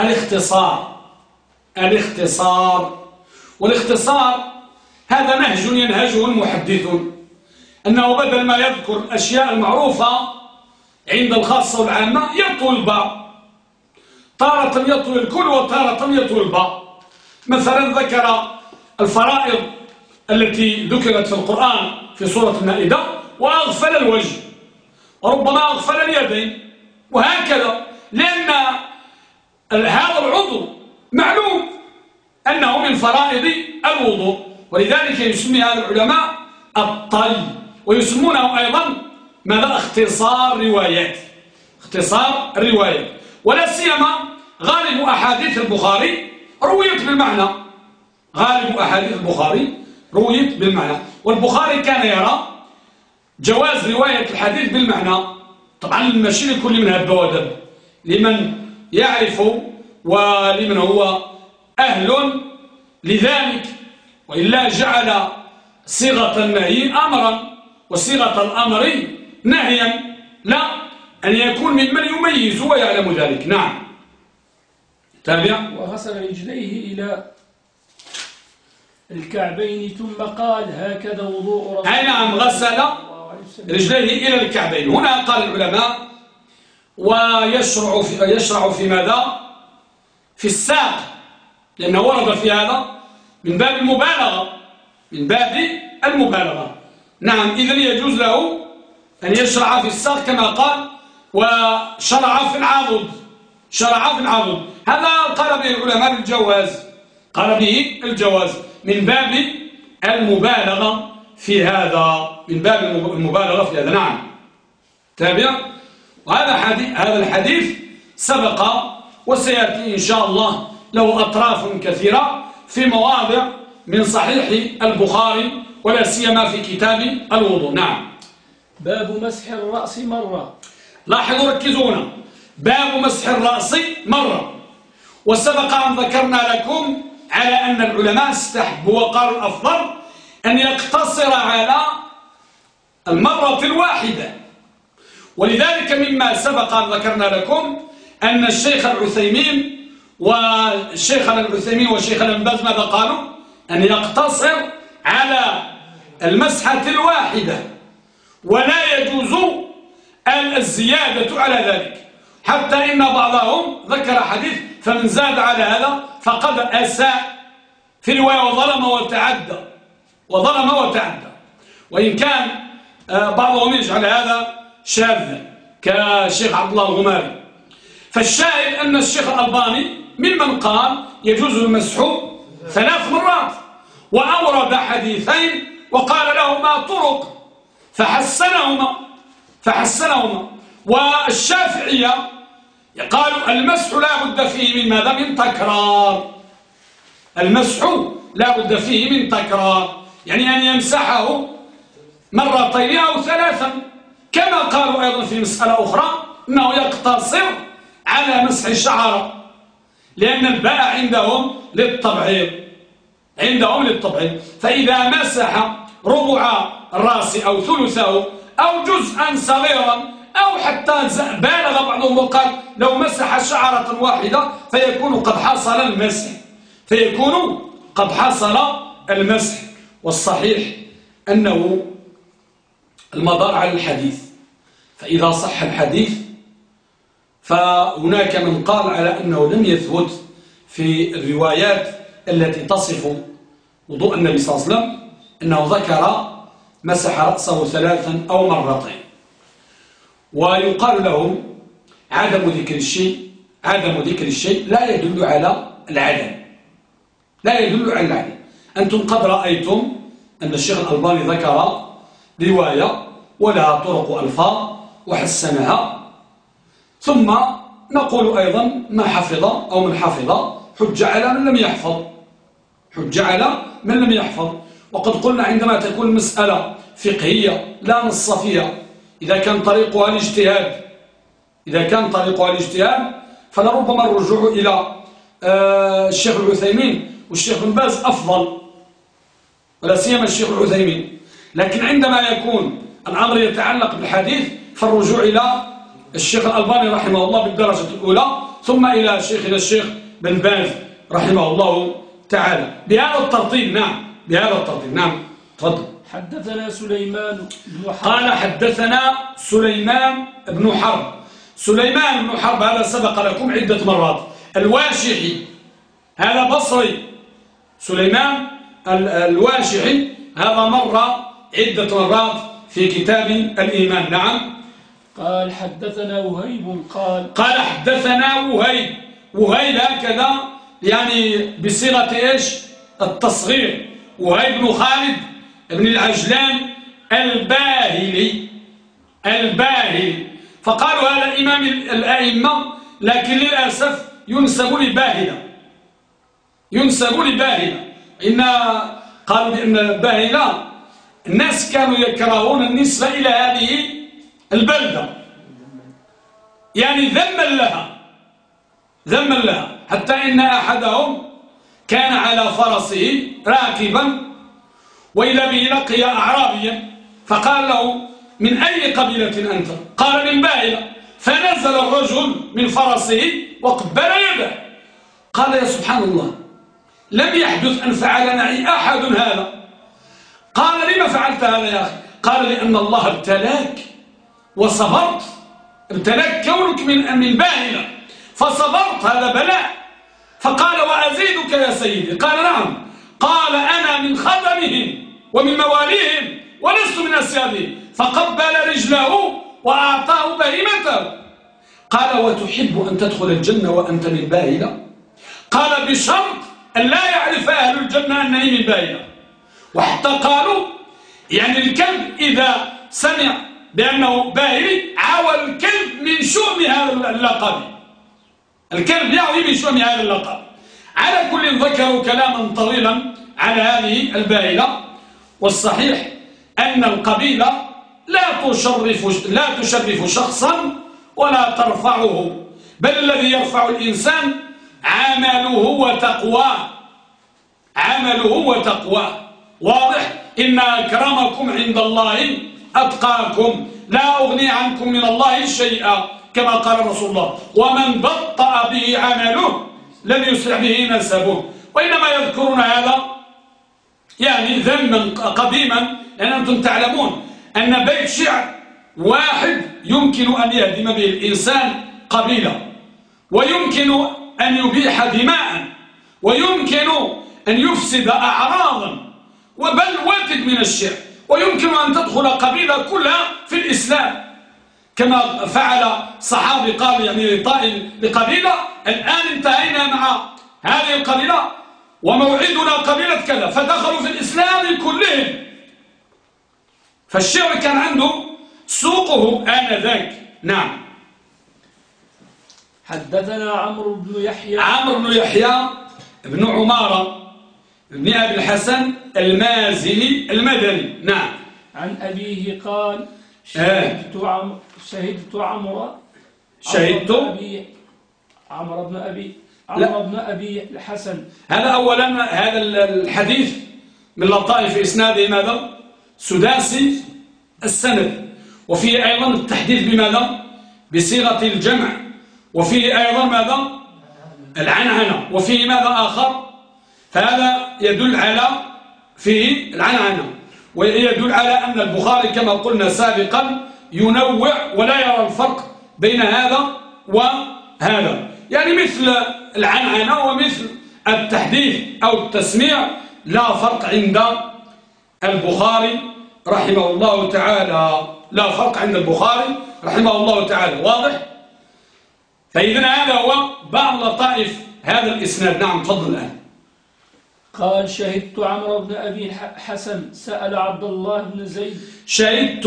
S1: الاختصار. والاختصار هذا نهج ينهجه المحدثون، أنه بدل ما يذكر الأشياء المعروفة عند الخاصة والعامة يطول البعض، تارة يطول الكل وتارة يطول البعض. مثلا ذكر الفرائض التي ذكرت في القرآن في سورة المائدة وأغفل الوجه، وربما أغفل اليدين، وهكذا، لأن هذا العضو معلوم أنه من فرائض الوضوء، ولذلك يسمي هذا العلماء الطي، ويسمونه أيضا ماذا؟ اختصار روايات. اختصار الروايات. ولا سيما غالب أحاديث البخاري رويت بالمعنى. غالب أحاديث البخاري رويت بالمعنى، والبخاري كان يرى جواز رواية الحديث بالمعنى. طبعا ماشي لكل من هب ودب، لمن يعرف ولمن هو أهل لذلك، وإلا جعل صيغة النهي أمرا وصيغة الأمر نهيا. لا، أن يكون ممن يميز ويعلم ذلك. نعم، تابع.
S2: وغسل رجليه إلى الكعبين ثم قال هكذا وضوء رسول.
S1: أي نعم، غسل رجليه إلى الكعبين. هنا قال العلماء ويشرع في ماذا؟ في الساق، لأنه ورد في هذا من باب المبالغة. نعم، إذن يجوز له أن يشرع في الساق كما قال وشرع في العضد. هذا قال به العلماء بالجواز، من باب المبالغة في هذا، نعم، تابع. هذا الحديث سبق وسيأتي إن شاء الله له أطراف كثيرة في مواضع من صحيح البخاري، ولا سيما في كتاب الوضوء. نعم.
S2: باب مسح الرأس مرة.
S1: لاحظوا، ركزونا. باب مسح الرأس مرة. وسبق أن ذكرنا لكم على أن العلماء استحبوا وقالوا الأفضل أن يقتصر على المرة الواحدة، ولذلك مما سبق أن ذكرنا لكم أن الشيخ العثيمين وشيخنا ابن باز ماذا قالوا؟ أن يقتصر على المسحة الواحدة، ولا يجوز الزيادة على ذلك، حتى إن بعضهم ذكر حديث فمن زاد على هذا فقد أساء، في رواية وظلم وتعدى، وإن كان بعضهم يجعل هذا شاذا كالشيخ عبد الله الغماري. فالشاهد أن الشيخ الألباني ممن قال يجوز المسح 3 مرات، وأورد حديثين وقال لهما طرق فحسنهما. والشافعية قالوا المسح لا بد فيه من ماذا؟ من تكرار. المسح لا بد فيه من تكرار، يعني أن يمسحه 2 أو 3، كما قالوا أيضا في مسألة أخرى أنه يقتصر على مسح الشعر، لأن الباء عندهم للتبعيض. فإذا مسح ربع الرأس أو ثلثه أو جزءا صغيرا أو حتى بالغ بعضهم وقال لو مسح شعرة واحدة فيكون قد حصل المسح. والصحيح أنه المدار على الحديث فإذا صح الحديث فهناك من قال على أنه لم يثبت في الروايات التي تصف وضوء النبي صلى الله عليه وسلم أنه ذكر مسح رأسه 3 أو مرتين. ويقال له عدم ذكر الشيء لا يدل على العدم، لا يدل على العدم. أنتم قد رأيتم أن الشيخ الألباني ذكر رواية ولها طرق ألفاظ وحسنها، ثم نقول أيضا ما حفظ أو من حفظ حجة على من لم يحفظ، حجة على من لم يحفظ. وقد قلنا عندما تكون مسألة فقهية لا نص فيها، إذا كان طريقها الاجتهاد فلربما الرجوع إلى الشيخ العثيمين والشيخ بن باز أفضل، ولا سيما الشيخ العثيمين. لكن عندما يكون الأمر يتعلق بالحديث فالرجوع إلى الشيخ الألباني رحمه الله بالدرجة الأولى، ثم إلى الشيخ بن باز رحمه الله تعالى بهذا الترتيب. نعم تفضل.
S2: حدثنا سليمان بن حرب.
S1: قال حدثنا سليمان بن حرب. سليمان بن حرب هذا سبق لكم عدة مرات، الواشحي، هذا بصري. سليمان الواشحي هذا مر عدة مرات في كتاب الإيمان. نعم.
S2: قال حدثنا وهيب
S1: قال حدثنا وهيب هكذا يعني بصيغة إيش؟ التصغير. وهيب بن خالد بن العجلان الباهلي. فقالوا هذا إمام الأئمة، لكن للأسف ينسب لباهلة. قالوا بأن باهلة الناس كانوا يكرهون النسبة إلى هذه البلدة، يعني ذما لها حتى إن أحدهم كان على فرسه راكبا وإذا به لقي أعرابيا فقال له من أي قبيلة أنت؟ قال من باهلة. فنزل الرجل من فرسه وقبل يده. قال يا سبحان الله، لم يحدث أن فعل معي أحد هذا. قال لما فعلت هذا يا أخي؟ قال لأن الله ابتلاك وصبرت، ابتلاك كونك من باهلة فصبرت، هذا بلاء. فقال وأزيدك يا سيدي؟ قال نعم. قال أنا من خدمهم ومن مواليهم ولست من أسيادهم. فقبل رجله وأعطاه بهيمته. قال وتحب أن تدخل الجنة وأنت من باهلة؟ قال بشرط أن لا يعرف أهل الجنة أنني من باهلة. وحتى قالوا يعني الكلب إذا سمع بأنه باهلي عاول الكلب من شؤم هذا اللقب، الكلب يعوي من شؤم هذا اللقب. على كل ذكروا كلاما طويلا على هذه الباهلة. والصحيح أن القبيلة لا تشرف شخصا ولا ترفعه، بل الذي يرفع الإنسان عمله وتقواه. واضح؟ إن أكرمكم عند الله أتقاكم، لا أغني عنكم من الله شيئا، كما قال رسول الله ومن بطأ به عمله لم يسرع به نسبه. وإنما يذكرون هذا يعني ذما قديما، لأن أنتم تعلمون أن بيت شعر واحد يمكن أن يهدم به الإنسان قبيلة، ويمكن أن يبيح دماء، ويمكن أن يفسد أعراضا، وبل واتد من الشعر، ويمكن أن تدخل قبيلة كلها في الإسلام، كما فعل صحابي قال يعني لقبيلة الآن انتهينا مع هذه القبيلة وموعدنا قبيلة كذا، فدخلوا في الإسلام كلهم. فالشعر كان عنده سوقه آنذاك. نعم.
S2: حدثنا عمرو بن
S1: يحيى بن عمارة بن أبي الحسن المازني المدني. نعم.
S2: عن أبيه قال شهدت عمرو بن أبي الحسن.
S1: هذا أولا هذا الحديث من لطائف إسناده ماذا؟ سداسي السند، وفيه أيضا التحديث بماذا؟ بصيغة الجمع، وفيه أيضا ماذا؟ العنعنة، وفيه ماذا آخر؟ فهذا يدل على فيه العنعنة، ويدل على أن البخاري كما قلنا سابقا ينوع ولا يرى الفرق بين هذا وهذا، يعني مثل العنعنة ومثل التحديث أو التسميع لا فرق عند البخاري رحمه الله تعالى، لا فرق عند البخاري رحمه الله تعالى. واضح؟ فإذن هذا هو بعض لطائف هذا الإسناد. نعم تفضل الآن.
S2: قال شهدت عمرو بن أبي حسن سأل عبد الله بن زيد.
S1: شهدت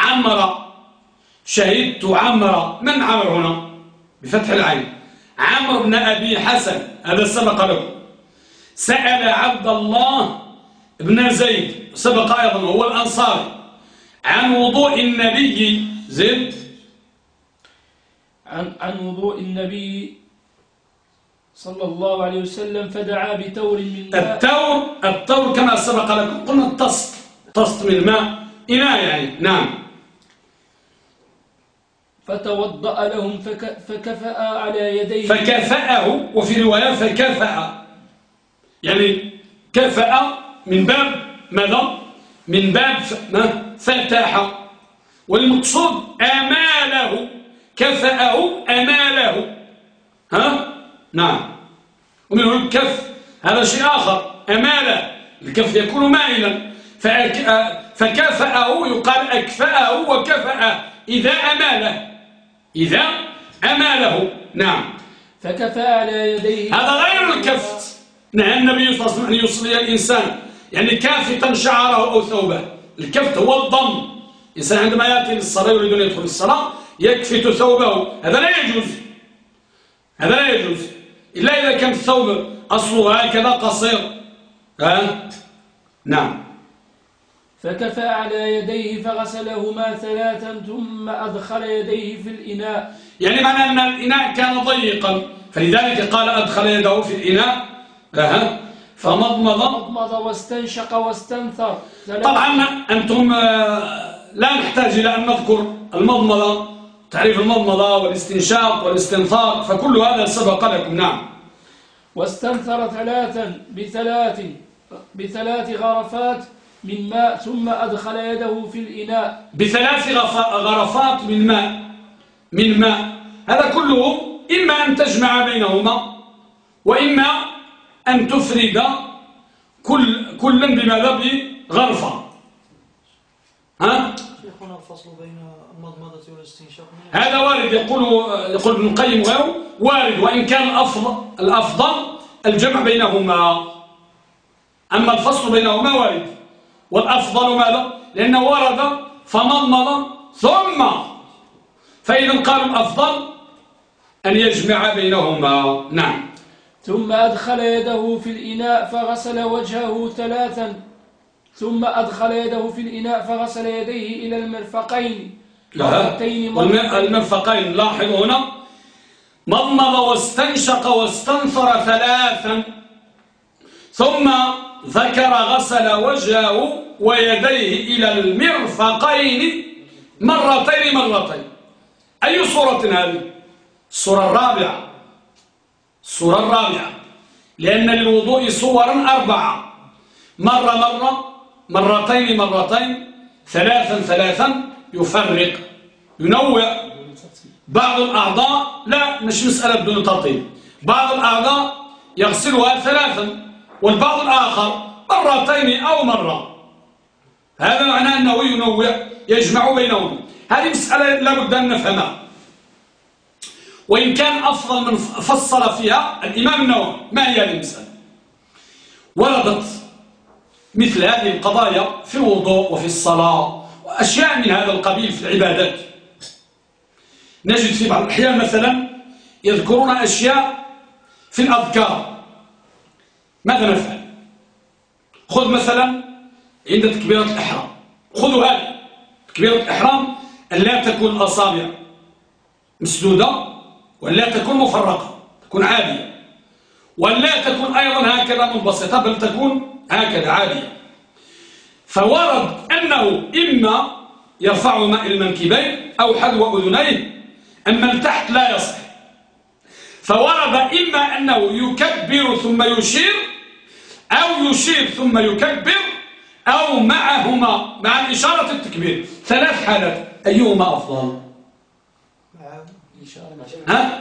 S1: عمرو. من عمرو هنا؟ بفتح العين. عمرو بن أبي حسن، هذا سبق له. سأل عبد الله بن زيد، سبق أيضا، هو الأنصاري، عن وضوء النبي. زيد.
S2: عن وضوء النبي صلى الله عليه وسلم فدعا بتور من ماء.
S1: التور كما سبق لكم قلنا الطست من الماء، إناء يعني. نعم.
S2: فتوضأ لهم فكفأ على يديه.
S1: فكفأه، وفي رواية فكفأ، يعني كفأ من باب ماذا؟ من باب فتح، والمقصود أماله، كفأه أماله. ها؟ نعم. ومنه الكف، هذا شيء آخر. أماله، الكف يكون مائلا، فكفأه يقال أكفأه وكفأه إذا أماله. نعم.
S2: فكفأ على يديه.
S1: هذا غير الكف. نهى النبي صلى الله عليه وسلم أن يصلي الإنسان يعني كافتا شعره أو ثوبه. الكفت هو الضم. الإنسان عندما يأتي للصلاة يريد أن يدخل الصلاة يكفت ثوبه، هذا لا يجوز إلا إذا كان الثوب أصله هكذا قصير. نعم.
S2: فكفأ على يديه فغسلهما 3 ثم أدخل يديه في الإناء.
S1: يعني معنى أن الإناء كان ضيقا، فلذلك قال أدخل يده في الإناء.
S2: فمضمض واستنشق واستنثر.
S1: طبعا أنتم لا نحتاج إلى أن نذكر المضمضة، تعريف المضمضة والاستنشاق والاستنثار، فكل هذا سبق لكم. نعم.
S2: واستنثر 3 غرفات من ماء ثم أدخل يده في الإناء.
S1: ب3 غرفات من ماء. هذا كله إما أن تجمع بينهما وإما أن تفرد كلا بماذا؟ بغرفة.
S3: شيخنا الفصل بين المضمضة والاستنشاق
S1: هذا وارد، يقول ابن القيم غيره وارد، وإن كان الأفضل الجمع بينهما، أما الفصل بينهما وارد، والأفضل ماذا؟ لأنه ورد فمضمض ثم، فإذا قالوا الأفضل أن يجمع بينهما. نعم.
S2: ثم أدخل يده في الإناء فغسل وجهه 3 ثم أدخل يده في الإناء فغسل يديه إلى المرفقين.
S1: المرفقين. لاحظوا هنا مضمض واستنشق واستنثر 3 ثم ذكر غسل وجهه ويديه إلى المرفقين مرتين. أي صورة هذه؟ الصورة الرابعة، لأن للوضوء صورا 4: مرة مرتين 3 يفرق ينوع. بعض الأعضاء لا، مش مسألة بدون ترتيب، بعض الأعضاء يغسلها 3 والبعض الآخر 2 أو مرة. هذا معناه أنه ينوع، يجمع بينهم. هذه مسألة لابد أن نفهمها، وإن كان أفضل من فصل فيها الإمام النووي. ما هي هذه المسألة؟ وردت مثل هذه القضايا في الوضوء وفي الصلاة وأشياء من هذا القبيل في العبادات. نجد في بعض الأحيان مثلا يذكرون أشياء في الأذكار. ماذا نفعل؟ خذ مثلا عند تكبيرة الإحرام، خذوا هذه تكبيرة الإحرام أن لا تكون الأصابع مسدودة ولا تكون مفرقة، تكون عادية، ولا تكون أيضا هكذا منبسطة، بل تكون هكذا عادية. فورد أنه إما يرفع ماء المنكبين أو حذو أذنيه، أما التحت لا يصح. فورد إما أنه يكبر ثم يشير، أو يشير ثم يكبر، أو معهما مع الإشارة التكبير. 3 حالات. أيهما أفضل؟ ها؟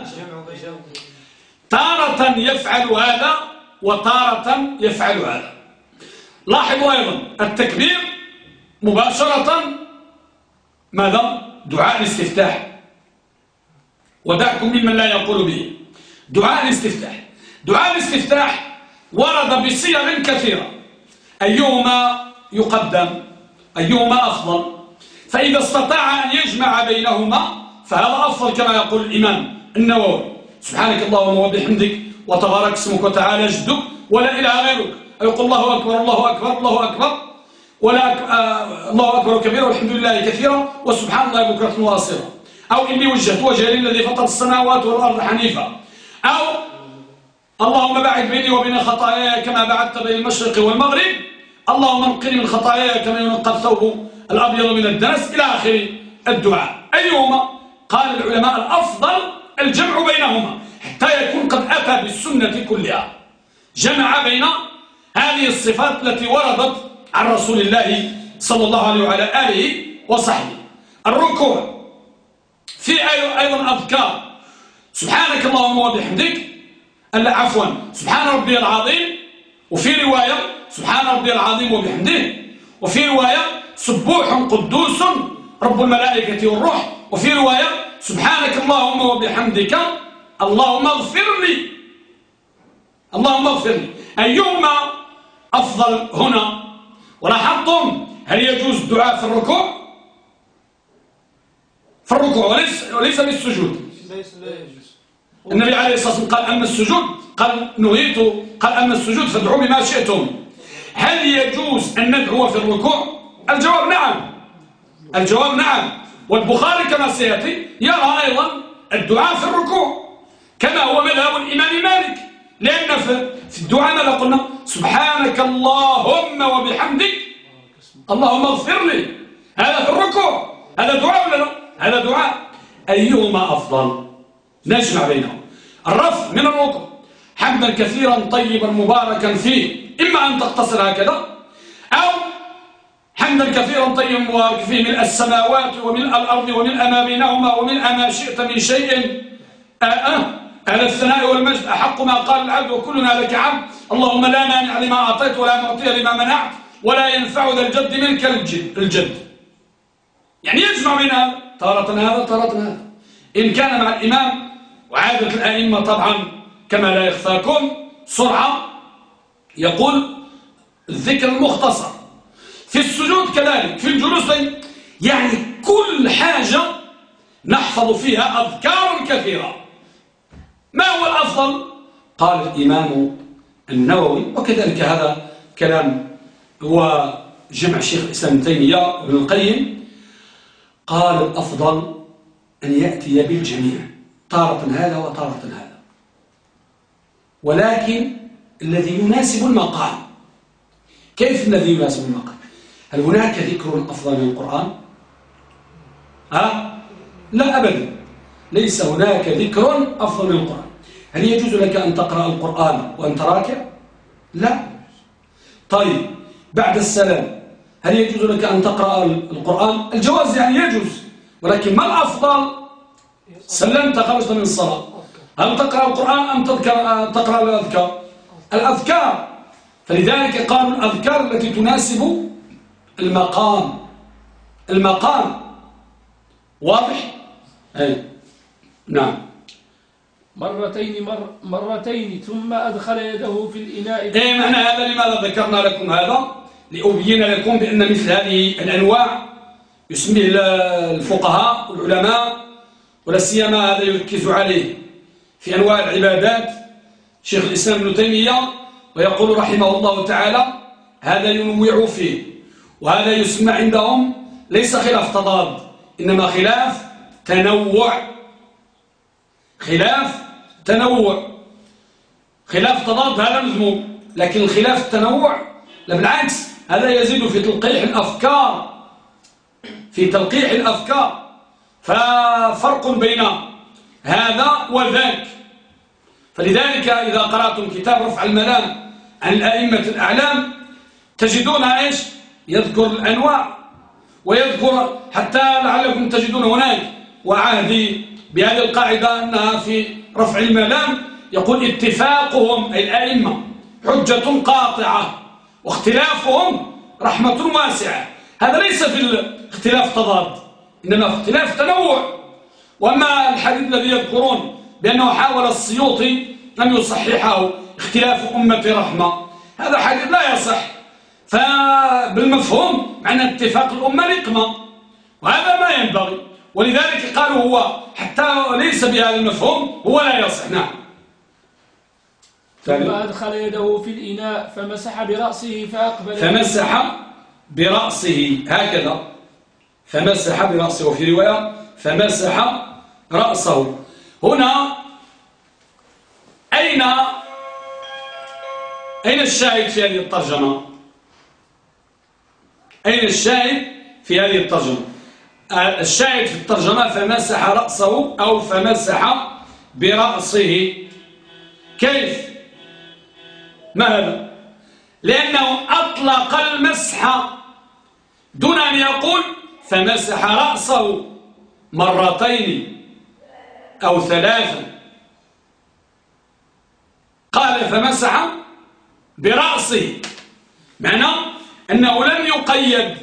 S1: تارة يفعل هذا وتارة يفعل هذا. لاحظوا أيضا التكبير مباشرة ماذا؟ دعاء الاستفتاح، ودعكم ممن لا يقول به. دعاء الاستفتاح، دعاء الاستفتاح ورد بصيغ كثيرة، أيهما يقدم، أيهما أفضل. فإذا استطاع أن يجمع بينهما فهذا أفضل كما يقول الإمام النووي: سبحانك اللهم وبحمدك وتبارك اسمك وتعالى جدك ولا إله غيرك. يقول الله أكبر الله أكبر الله أكبر الله أكبر كبيرا والحمد لله كثيرا وسبحان الله بكرة وأصيلا. أو إني وجهت وجهي للذي فطر السماوات والأرض حنيفا. أو اللهم باعد بيني وبين خطاياي كما بعدت بين المشرق والمغرب. اللهم انقني من خطاياي كما ينقى الثوب الأبيض من الدنس إلى آخر الدعاء. أيهما؟ قال العلماء الأفضل الجمع بينهما حتى يكون قد أتى بالسنة كلها، جمع بين هذه الصفات التي وردت عن رسول الله صلى الله عليه وعلى آله وصحبه. الركوع في أيضا أذكار: سبحانك اللهم وبحمدك، عفوا سبحان ربي العظيم، وفي رواية سبحان ربي العظيم وبحمده، وفي رواية سبوح قدوس رب الملائكة والروح، وفي رواية سبحانك اللهم وبحمدك اللهم اغفر لي، اللهم اغفر لي. أيهما أفضل هنا؟ ولاحظتم هل يجوز الدعاء في الركوع؟ في الركوع وليس بالسجود. النبي عليه الصلاة والسلام قال أما السجود قال نهيت، قال أما السجود فادعوا بما شئتم. هل يجوز أن ندعو في الركوع؟ الجواب نعم، الجواب نعم. والبخاري كما سيأتي يرى أيضا الدعاء في الركوع كما هو مذهب الإمام مالك، لأن في الدعاء ماذا قلنا؟ سبحانك اللهم وبحمدك اللهم اغفر لي. هذا في الركوع، هذا دعاء ولا لا؟ هذا دعاء. أيهما أفضل؟ نجمع بينهم. الرفع من الركوع حمدا كثيرا طيبا مباركا فيه، إما أن تقتصر هكذا، أو حمدا كثيرا طيبا مباركا فيه ملء السماوات وملء الأرض وملء ما بينهما وملء ما شئت من شيء أهل الثناء والمجد أحق ما قال العبد وكلنا لك عبد. اللهم لا مانع لما أعطيت ولا معطي لما منعت ولا ينفع ذا الجد منك الجد. يعني يجمع بين تارة هذا تارة هذا، إن كان مع الإمام. وعادة الأئمة طبعا كما لا يخفاكم سرعة، يقول الذكر المختصر. في السجود كذلك، في الجلوس يعني كل حاجة نحفظ فيها أذكار كثيرة. ما هو الأفضل؟ قال الإمام النووي، وكذلك هذا كلام هو جمع شيخ الإسلام ابن تيمية وابن القيم، قال الأفضل أن يأتي بالجميع، تارة هذا وتارة هذا، ولكن الذي يناسب المقام. كيف الذي يناسب المقام؟ هل هناك ذكر أفضل من القرآن؟ لا أبدا، ليس هناك ذكر أفضل من القرآن. هل يجوز لك أن تقرأ القرآن وأنت راكع؟ لا. طيب بعد السلام هل يجوز لك أن تقرأ القرآن؟ الجواز يعني يجوز، ولكن ما الأفضل؟ سلمت خرجت من الصلاة، هل تقرأ القرآن أم تقرأ الأذكار؟ الأذكار. فلذلك قالوا الأذكار التي تناسب المقام. واضح؟ أي نعم.
S2: مرتين ثم أدخل يده في الإناء.
S1: معنى هذا لماذا ذكرنا لكم هذا؟ لأبين لكم بأن مثل هذه الأنواع يسميه الفقهاء والعلماء، ولا سيما هذا يركز عليه في أنواع العبادات شيخ الإسلام ابن تيمية، ويقول رحمه الله تعالى هذا ينوع فيه، وهذا يسمى عندهم ليس خلاف تضاد، إنما خلاف تنوع. خلاف تنوع، خلاف تضاد هذا مذموم، لكن الخلاف التنوع لا بالعكس، هذا يزيد في تلقيح الأفكار، في تلقيح الأفكار. ففرق بين هذا وذاك. فلذلك إذا قرأتم كتاب رفع الملام عن الأئمة الأعلام تجدونها إيش؟ يذكر الأنواع، ويذكر حتى لعلكم تجدون هناك وعهدي بهذه القاعدة أنها في رفع الملام يقول اتفاقهم أي الأئمة حجة قاطعة واختلافهم رحمة واسعة. هذا ليس في الاختلاف تضاد، إنما في اختلاف تنوع. وأما الحديث الذي يذكرون بأنه حاول السيوطي أن يصححه اختلاف أمة رحمة، هذا حديث لا يصح. فبالمفهوم معنى اتفاق الأمة نقمة، وهذا ما ينبغي. ولذلك قالوا هو حتى ليس بهذا المفهوم هو لا يصح. نعم.
S2: ثم أدخل يده في الإناء فمسح برأسه فأقبل
S1: فمسح برأسه هكذا، فمسح برأسه، وفي رواية فمسح رأسه. هنا أين الشاهد في هذه الترجمة؟ أين الشاهد في هذه الترجمة؟ الشاهد في الترجمة فمسح رأسه أو فمسح برأسه. كيف؟ ما هذا؟ لأنه أطلق المسح دون أن يقول فمسح رأسه مرتين أو ثلاثا، قال فمسح برأسه، معنى أنه لم يقيد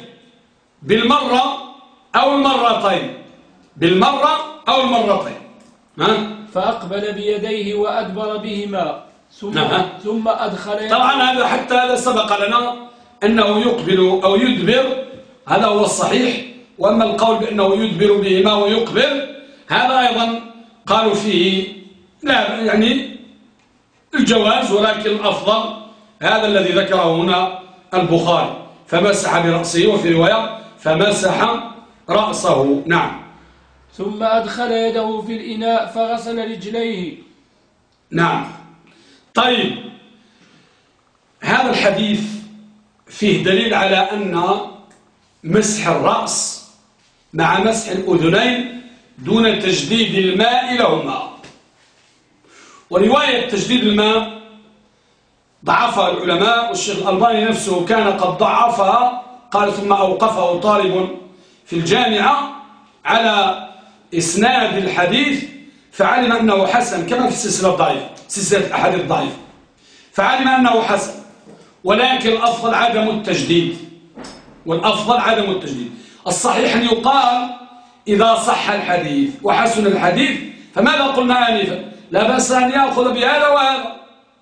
S1: بالمرة أو المرتين، بالمرة أو المرتين.
S2: فأقبل بيديه وأدبر بهما ثم أدخل
S1: طبعا هذا حتى هذا سبق لنا أنه يقبل أو يدبر، هذا هو الصحيح. وأما القول بأنه يدبر بهما ويقبل هذا أيضا قالوا فيه لا يعني الجواز، ولكن الأفضل هذا الذي ذكره هنا البخاري فمسح برأسه، وفي رواية فمسح رأسه. نعم.
S2: ثم أدخل يده في الإناء فغسل رجليه.
S1: نعم. طيب، هذا الحديث فيه دليل على أن مسح الرأس مع مسح الأذنين دون تجديد الماء لهما. ورواية تجديد الماء ضعفها العلماء، والشيخ الألباني نفسه كان قد ضعفها، قال ثم أوقفه طالب في الجامعة على إسناد الحديث فعلم أنه حسن، كما في السلسلة الضعيفة، سلسلة الأحاديث الضعيفة، فعلم أنه حسن، ولكن الأفضل عدم التجديد، والأفضل عدم التجديد. الصحيح أن يقال إذا صح الحديث وحسن الحديث فماذا قلنا آنفا؟ لا بأس أن يأخذ بهذا وهذا،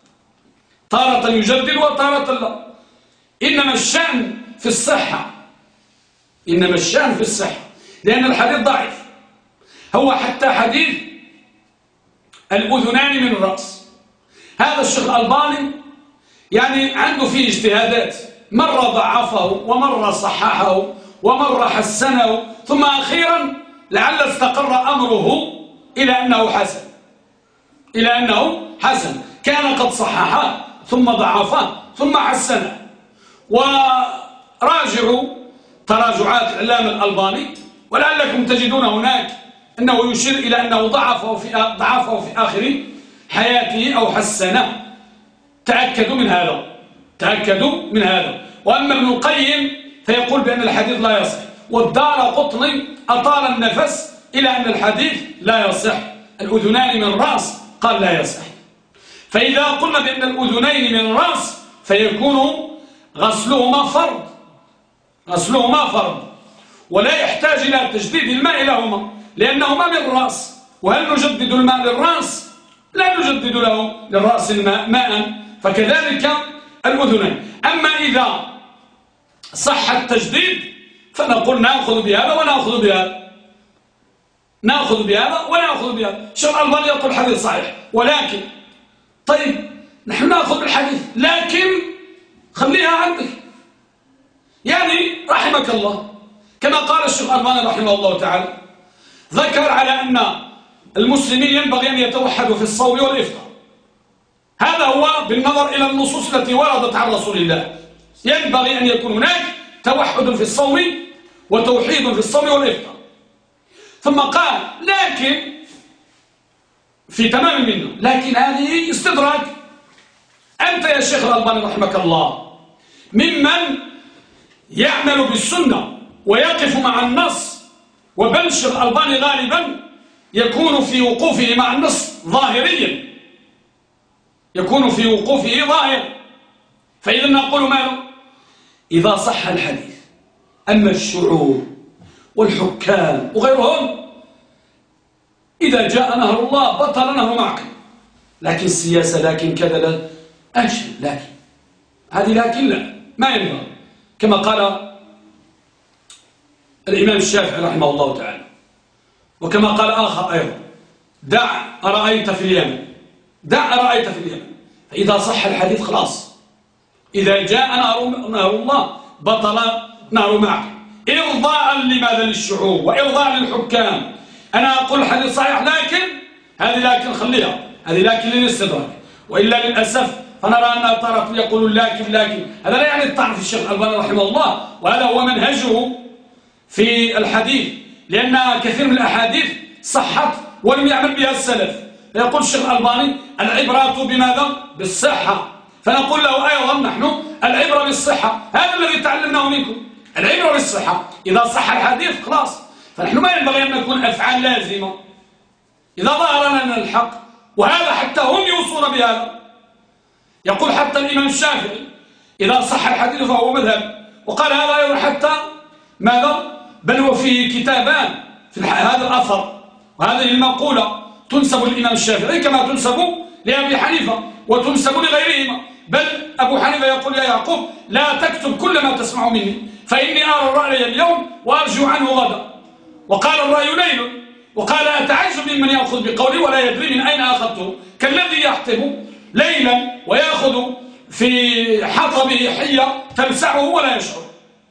S1: تارة يجدد وتارة لا. إنما الشأن في الصحة، إنما الشأن في الصحة، لأن الحديث ضعيف. هو حتى حديث الأذنان من الرأس، هذا الشيخ الألباني يعني عنده فيه اجتهادات، مرة ضعفه ومرة صححه ومرة حسنه، ثم أخيرا لعل استقر أمره إلى أنه حسن، إلى أنه حسن، كان قد صححه ثم ضعفه ثم حسنه. وراجعوا تراجعات العلامة الألباني، ولعلكم تجدون هناك أنه يشير إلى أنه ضعفه في آخر حياته أو حسنه. تأكدوا من هذا، تأكدوا من هذا. وأما ابن القيم فيقول بأن الحديث لا يصح، والدارقطني أطال النفس إلى أن الحديث لا يصح، الأذنان من الرأس قال لا يصح. فإذا قلنا بأن الأذنين من الرأس فيكون غسلهما فرض، غسلهما فرض، ولا يحتاج إلى تجديد الماء لهما لأنهما من الرأس. وهل نجدد الماء للرأس؟ لا نجدد له للرأس الماء ماء، فكذلك الأذنين. أما إذا صح التجديد فنقول نأخذ بهذا ونأخذ بهذا، نأخذ بهذا ونأخذ بهذا. الشيخ الألباني يقول حديث صحيح، ولكن طيب نحن نأخذ بالحديث لكن خليها عندك، يعني رحمك الله، كما قال الشيخ الألباني رحمه الله تعالى، ذكر على أن المسلمين ينبغي أن يتوحدوا في الصوم والإفطار. هذا هو بالنظر إلى النصوص التي وردت عن رسول الله، ينبغي أن يكون هناك توحد في الصوم وتوحيد في الصوم والإفطار. ثم قال لكن في تمام منه، لكن هذه استدراك. أنت يا شيخ الألباني رحمك الله ممن يعمل بالسنة ويقف مع النص. وبل الشيخ الألباني غالبا يكون في وقوفه مع النص ظاهريا، يكون في وقوفه ظاهر. فإذا نقول ماذا؟ إذا صح الحديث. أما الشعوب والحكام وغيرهم إذا جاء نهر الله بطل نهر معك. لكن السياسة لكن كذا لا أجل، لكن هذه لكن لا ما ينبغي. كما قال الإمام الشافعي رحمه الله تعالى، وكما قال آخر أيضا: دع أرأيت في اليمن، دع أرأيت في اليمن. فإذا صح الحديث خلاص، إذا جاء نهر الله بطل نهر معك. إرضاء لماذا؟ للشعوب وإرضاء للحكام. أنا أقول الحديث صحيح، لكن هذه لكن خليها، هذه لكن للاستدراك. وإلا للأسف فنرى أن طرف يقول لكن هذا لا يعني الطعن في الشيخ الألباني رحمه الله، وهذا هو منهجه في الحديث، لأن كثير من الأحاديث صحت ولم يعمل بها السلف. يقول الشيخ الألباني: العبرة بماذا؟ بالصحة. فنقول له أيضا نحن: العبرة بالصحة. هذا الذي تعلمناه منكم، العبرة بالصحة. إذا صح الحديث خلاص. فنحن ما ينبغي أن نكون أفعال لازمة. إذا ظهر لنا الحق، وهذا حتى هم يوصون بهذا. يقول حتى الإمام الشافعي: إذا صح الحديث فهو مذهب. وقال هذا أيضا حتى ماذا؟ بل هو فيه كتابان في هذا الأثر، وهذه المقولة تنسب للإمام الشافعي كما تنسب لأبي حنيفة وتنسب لغيرهما. بل أبو حنيفة يقول: يا يعقوب لا تكتب كل ما تسمع مني، فإني أرى الرأي اليوم وأرجو عنه غدا. وقال: الرأي ليل. وقال: أتعجب ممن يأخذ بقولي ولا يدري من أين أخذته، كالذي يحطب ليلا ويأخذ في حطبه حية تلسعه ولا يشعر،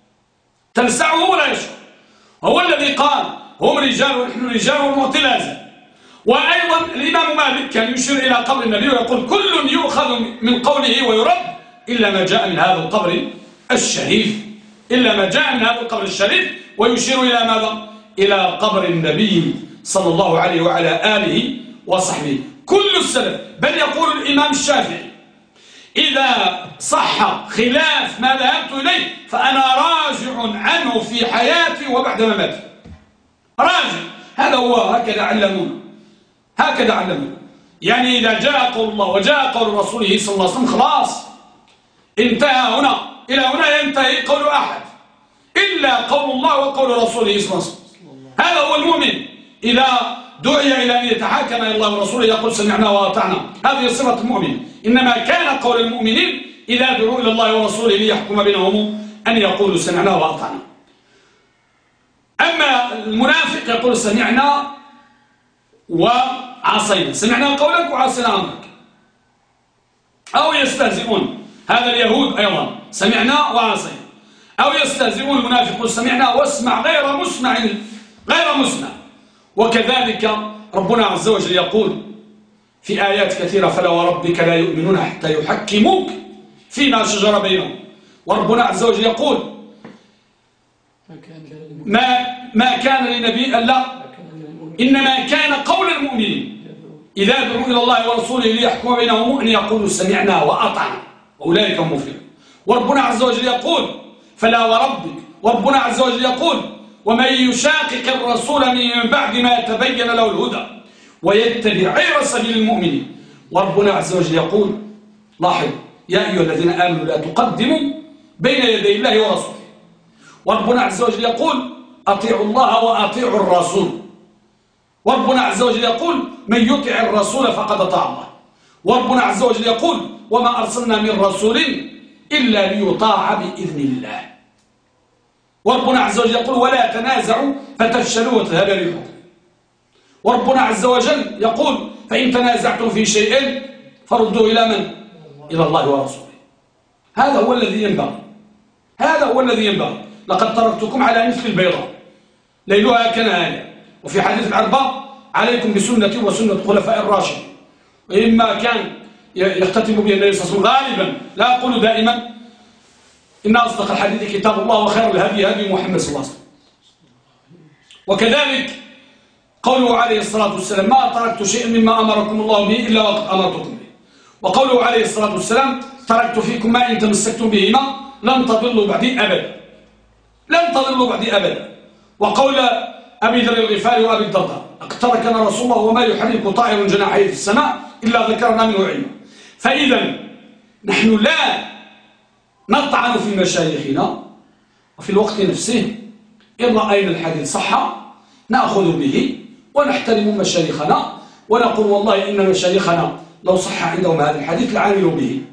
S1: تلسعه ولا يشعر. هو الذي قال: هم رجال ونحن رجال والمعتلازة. وأيضا الإمام مالك كان يشير إلى قبر النبي ويقول: كل يؤخذ من قوله ويرد إلا ما جاء من هذا القبر الشريف، إلا ما جاء من هذا القبر الشريف. ويشير إلى ماذا؟ إلى قبر النبي صلى الله عليه وعلى آله وصحبه. كل السلف. بل يقول الإمام الشافعي: إذا صح خلاف ما ذهبت إليه فأنا راجع عنه في حياتي وبعد مماتي. راجع. هذا هو. هكذا علمونا، هكذا علمونا. يعني إذا جاء قول الله وجاء قول رسوله صلى الله عليه وسلم خلاص انتهى هنا. إلى هنا ينتهي قول أحد إلا قول الله وقول رسوله صلى الله عليه وسلم. هذا هو المؤمن. إذا دعي إلى أن يتحاكم إلى الله ورسوله يقول: سمعنا وأطعنا. هذه صفة المؤمن. إنما كان قول المؤمنين إذا دعوا إلى الله ورسوله ليحكم بينهم أن يقولوا: سمعنا وأطعنا. أما المنافق يقول: سمعنا وعصينا، سمعنا قولك وعصينا أمرك. أو يستهزئون. هذا اليهود أيضا: سمعنا وعصينا. أو يستهزئون المنافقون: سمعنا واسمع غير مسمع، غير مسمع. وكذلك ربنا عز وجل يقول في آيات كثيرة: فلا وربك لا يؤمنون حتى يحكموك فيما شجر بينهم. وربنا عز وجل يقول: ما كان لنبي ألا إنما كان قول المؤمنين إذا دعوا إلى الله ورسوله ليحكم بينهم أن يقولوا: سمعنا وأطعنا، وأولئك هم المفلحون. وربنا عز وجل يقول: فلا وربك. وربنا عز وجل يقول: ومن يشاقق الرسول من بعد ما تبين له الهدى ويتبع غير سبيل المؤمنين. وربنا عز وجل يقول: لاحظ: يا أيها الذين آمنوا لا تقدموا بين يدي الله ورسوله. وربنا عز وجل يقول: أطيعوا الله وأطيعوا الرسول. وربنا عز وجل يقول: من يطع الرسول فقد أطاع الله. وربنا عز وجل يقول: وما أرسلنا من رسول إلا ليطاع بإذن الله. وربنا عز وجل يقول: ولا تنازعوا فتفشلوا وتذهب ريحكم. وربنا عز وجل يقول: فإن تنازعتم في شيء فردوا إلى من؟ إلى الله ورسوله. هذا هو الذي ينبغي، هذا هو الذي ينبغي. لقد تركتكم على مثل البيضاء ليلها كنهارها. وفي حديث الأربعة: عليكم بسنتي وسنة الخلفاء الراشدين. وإما كان يختتم به النبي صلى الله عليه وسلم غالبا، لا أقول دائما: إن أصدق الحديث كتاب الله وخير الهدي هدي محمد صلى الله عليه وسلم. وكذلك قوله عليه الصلاة والسلام: ما تركت شيئا مما أمركم الله به إلا وقد أمرتكم به. وقوله عليه الصلاة والسلام: تركت فيكم ما إن تمسكتم بهما لن تضلوا بعدي أبدا، لن تضلوا بعدي أبدا. وقول أبي ذر الغفاري وأبي الدرداء اقتركنا رسول الله وما يحرك طائر جناحيه في السماء إلا ذكرنا منه علما. فإذا نحن لا نطعن في مشايخنا، وفي الوقت نفسه إن رأينا الحديث صح نأخذ به ونحترم مشايخنا ونقول والله إن مشايخنا لو صح عندهم هذا الحديث لعملوا به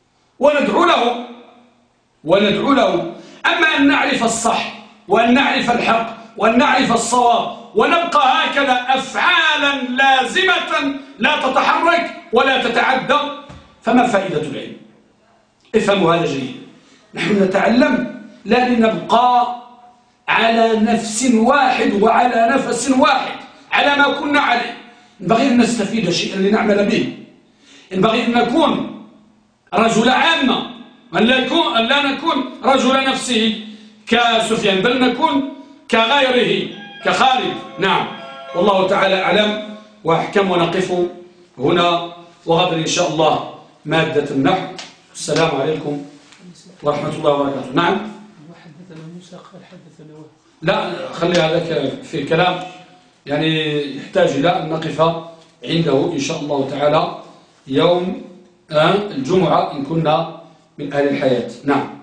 S1: وندعو له. أما أن نعرف الصح وأن نعرف الحق وأن نعرف الصواب ونبقى هكذا أفعالا لازمة لا تتحرك ولا تتعدى، فما فائدة العلم؟ افهموا هذا جيدا. نحن نتعلم لا لنبقى على نفس واحد وعلى نفس واحد على ما كنا عليه. ينبغي أن نستفيد شيئا لنعمل به. ينبغي أن نكون رجل عامة، أن لا نكون رجل نفسه كسفيان، بل نكون كغيره كخالد. نعم، والله تعالى أعلم وأحكم. ونقف هنا، وغدا إن شاء الله مادة النحو. السلام عليكم ورحمة الله وبركاته. نعم.
S2: وحدثنا موسى قال حدثنا وهب.
S1: لا، خلي هذاك في كلام يعني يحتاج إلى أن نقف عنده إن شاء الله تعالى يوم الجمعة إن كنا من أهل الحياة. نعم.